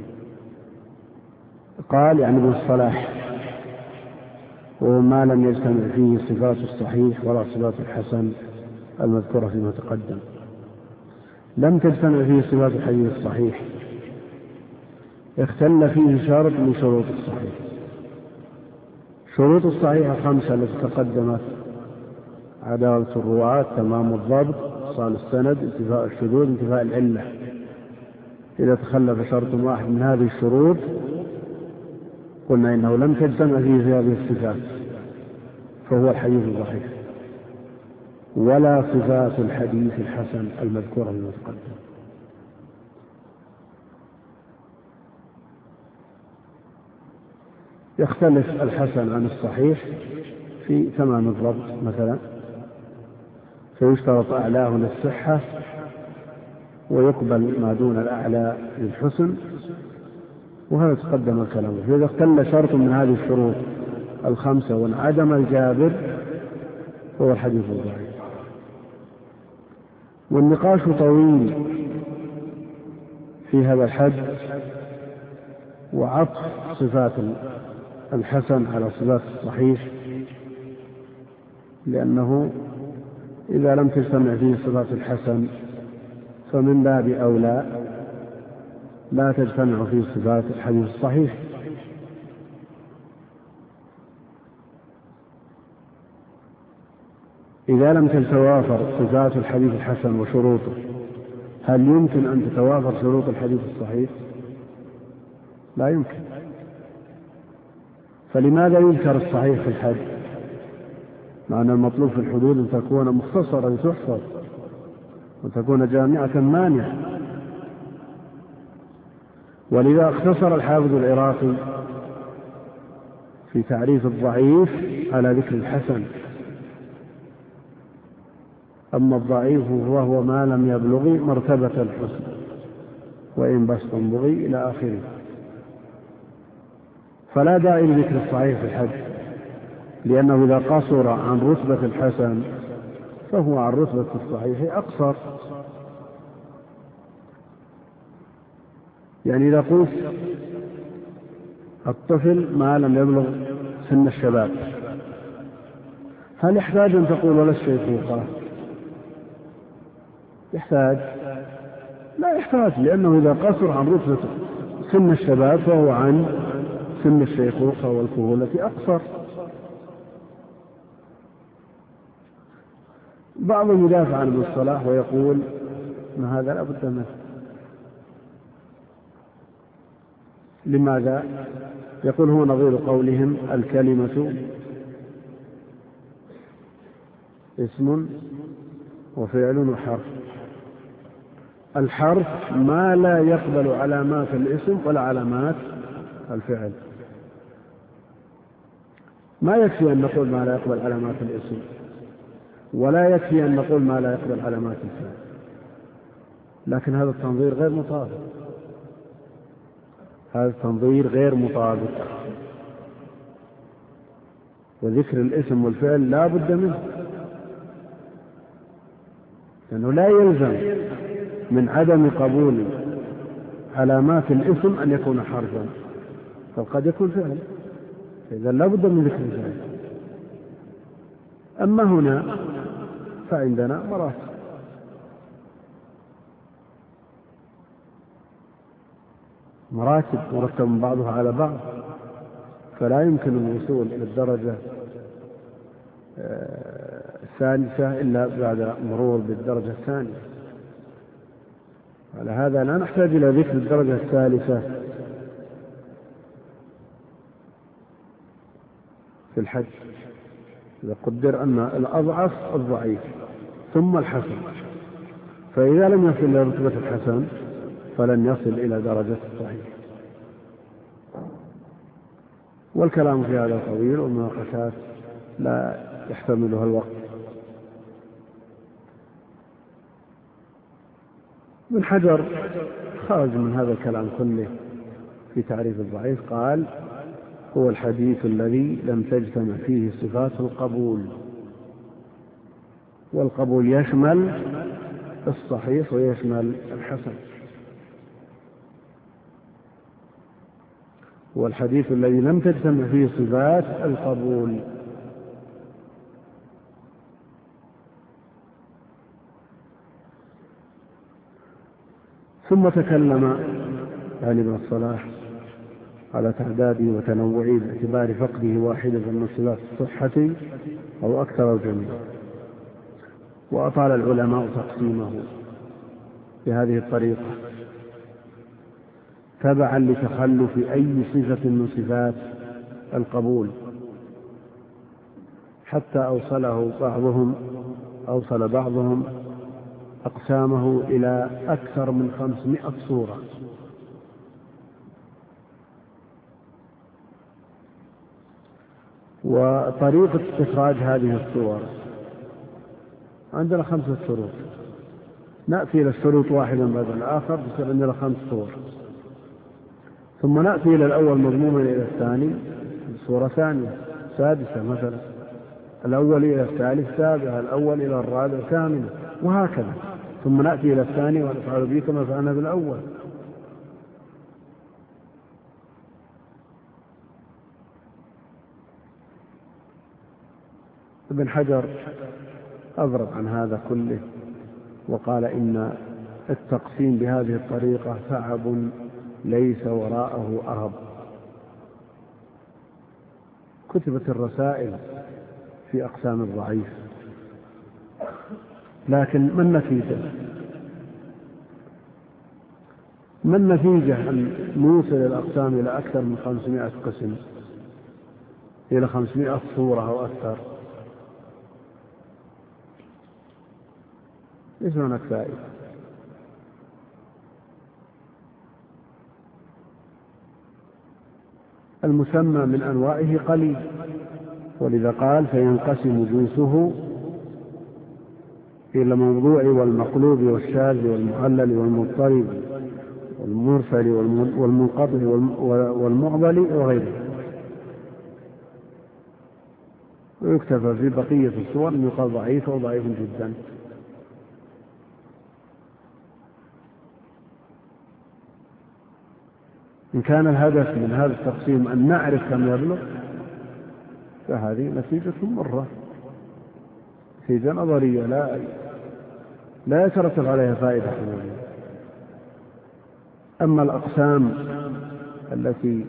قال يعني ابن الصلاح: وما لم يجتمع فيه صفات الصحيح ولا صفات الحسن المذكورة فيما تقدم. لم تجتمع فيه صفات الحديث الصحيح، اختل فيه شرط من شروط الصحيح. شروط الصحيح 5 التي تقدمت: عدالة الرواة، تمام الضبط، اتصال السند، انتفاء الشذوذ، انتفاء العلة. إذا تخلف شرط واحد من هذه الشروط قلنا إنه لم تجتمع فيه هذه الصفات، فهو الحديث الضعيف، ولا صفات الحديث الحسن المذكورة فيما تقدم. يختلف الحسن عن الصحيح في تمام الضبط مثلا، فيشترط أعلاه للصحة ويقبل ما دون الأعلى للحسن، وهذا تقدم الكلام. فإذا اختل شرط من هذه الشروط 5 وانعدم الجابر هو الحديث الضعيف. والنقاش طويل في هذا الحد، وعطف صفات الحسن على صفات الصحيح، لأنه إذا لم تجتمع فيه صفات الحسن فمن باب أولى لا تجتمع فيه صفات الحديث الصحيح. إذا لم تتوافر صفات الحديث الحسن وشروطه، هل يمكن أن تتوافر شروط الحديث الصحيح؟ لا يمكن. فلماذا يذكر الصحيح في الحد؟ مع أن المطلوب في الحدود أن تكون مختصرة تحفظ وتكون جامعة مانعة. ولذا اختصر الحافظ العراقي في تعريف الضعيف على ذكر الحسن. أما الضعيف وهو ما لم يبلغ مرتبة الحسن وإن بسط بغي إلى آخره. فلا داعي لذكر الصحيح في الحد، لأنه إذا قصر عن رتبة الحسن فهو عن رتبة الصحيح أقصر. يعني إذا قلت الطفل ما لم يبلغ سن الشباب، هل يحتاج أن تقول ولا الشيخوخة؟ يحتاج؟ لا يحتاج، لأنه إذا قصر عن رتبة سن الشباب فهو عن سن الشيخوخة والكهولة أقصر. بعضهم يدافع عن ابن الصلاح ويقول ما هذا لا بد منه. لماذا؟ يقول هو نظير قولهم الكلمة اسم وفعل وحرف. الحرف ما لا يقبل علامات الاسم ولا علامات الفعل. ما يكفي أن نقول ما لا يقبل علامات الاسم، ولا يكفي أن نقول ما لا يقبل علامات الفعل، لكن هذا التنظير غير مطابق. هذا التنظير غير مطابق، وذكر الاسم والفعل لا بد منه، لأنه لا يلزم من عدم قبول علامات الاسم أن يكون حرفا، فقد يكون فعلا، إذا لا بد من ذكر الفعل. أما هنا فعندنا مراتب مرتب من بعضها على بعض، فلا يمكن الوصول إلى الدرجة الثالثة إلا بعد مرور بالدرجة الثانية. على هذا لا نحتاج إلى ذكر الدرجة الثالثة في الحج، إذا قدر أن الأضعف الضعيف ثم الحسن، فإذا لم يصل إلى رتبة الحسن فلن يصل إلى درجة الصحيح. والكلام في هذا طويل والمناقشات لا يحتملها الوقت. ابن حجر خرج من هذا الكلام كله في تعريف الضعيف، قال هو الحديث الذي لم تجتمع فيه صفات القبول، والقبول يشمل الصحيح ويشمل الحسن. هو الحديث الذي لم تجتمع فيه صفات القبول. ثم تكلم يعني ابن الصلاح على تعداده وتنوعه باعتبار فقده واحدة من صفات الصحة أو أكثر أو جميع، وأطال العلماء تقسيمه بهذه الطريقة تبعا لتخلف أي صفة من صفات القبول، حتى أوصل بعضهم أقسامه إلى أكثر من 500 صورة. وطريقة استخراج هذه الصور عندنا 5 شروط، نأتي إلى الشروط واحدا بعد الآخر، بصير عندنا 5 صور، ثم نأتي إلى الأول مضموما إلى الثاني صورة ثانية سادسة مثلا، الأول إلى الثالث سابعة، الأول إلى الرابع ثامنة، وهكذا، ثم نأتي إلى الثاني ونفعل به كما فعلنا بالأول. ابن حجر أضرب عن هذا كله وقال إن التقسيم بهذه الطريقة تعب ليس وراءه أرب. كتبت الرسائل في أقسام الضعيف، لكن ما النتيجة؟ ما النتيجة أن نوصل الأقسام إلى أكثر من 500 قسم، إلى 500 صورة أو أكثر؟ ليس هناك فائدة. المسمى من أنواعه قليل، ولذا قال فينقسم جنسه إلى الموضوع والمقلوب والشاذ والمعلل والمضطرب والمرسل والمنقطع والمعضل وغيره. ويكتفى في بقية الصور أن يقال ضعيف أو ضعيف جدا. إن كان الهدف من هذا التقسيم أن نعرف كم يبلغ فهذه نتيجة مرة، نتيجة نظرية لا يترتب عليها فائدة حمولية. أما الأقسام التي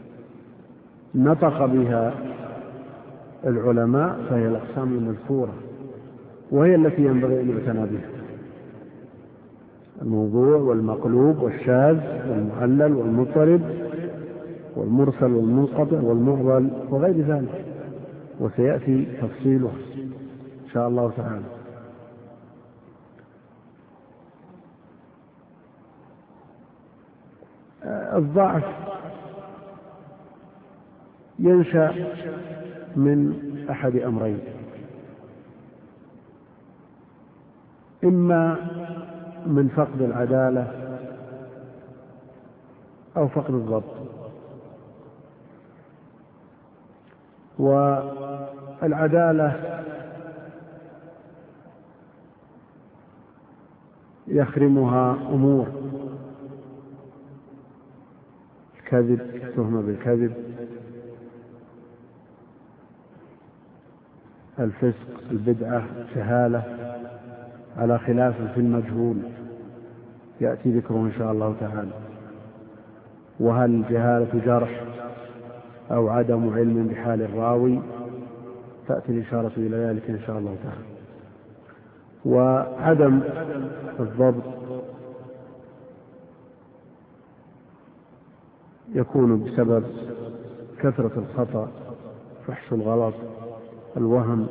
نطق بها العلماء فهي الأقسام المذكورة، وهي التي ينبغي أن يعتنى بها: الموضوع والمقلوب والشاذ والمعلل والمضطرب والمرسل والمنقطع والمعضل وغير ذلك، وسيأتي تفصيله إن شاء الله تعالى. الضعف ينشأ من أحد أمرين: إما من فقد العدالة أو فقد الضبط. والعدالة يخرمها أمور: الكذب، التهمة بالكذب، الفسق، البدعة، الجهالة، على خلاف في المجهول يأتي ذكره إن شاء الله تعالى. وهل الجهالة جرح أو عدم علم بحال الراوي؟ تأتي الإشارة إلى ذلك إن شاء الله تعالى. وعدم الضبط يكون بسبب كثرة الخطأ، فحش الغلط، الوهم،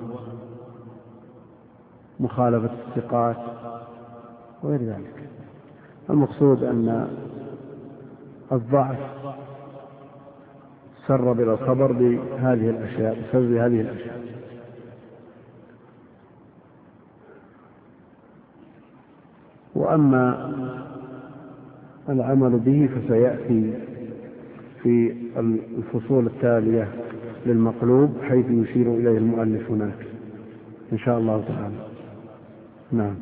مخالفة الثقات وغير ذلك. المقصود أن الضعف سرب إلى الخبر بهذه الأشياء، بسبب هذه الأشياء. وأما العمل به فسيأتي في الفصول التالية للمقلوب، حيث يشير إليه المؤلف هناك إن شاء الله تعالى. نعم.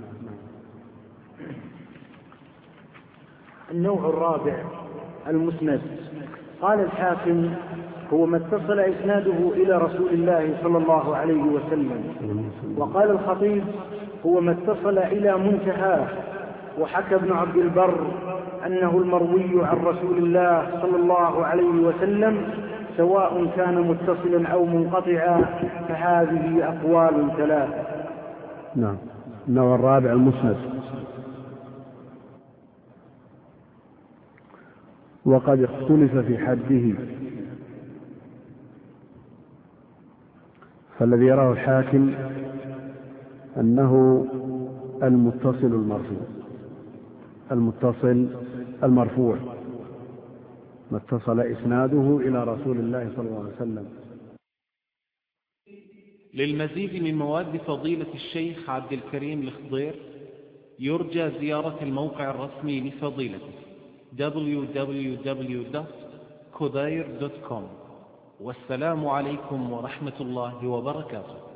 النوع الرابع المسند. قال الحاكم: هو ما اتصل إسناده إلى رسول الله صلى الله عليه وسلم. وقال الخطيب: هو ما اتصل إلى منتهاه. وحكى ابن عبد البر أنه المروي عن رسول الله صلى الله عليه وسلم سواء كان متصلا أو منقطعا، فهذه أقوال ثلاثة. نعم. النوع الرابع المسند. وقد اختلف في حده، فالذي يراه الحاكم أنه المتصل المرفوع ما اتصل إسناده إلى رسول الله صلى الله عليه وسلم. للمزيد من مواد فضيلة الشيخ عبد الكريم الخضير يرجى زيارة الموقع الرسمي لفضيلته www.khudair.com. والسلام عليكم ورحمة الله وبركاته.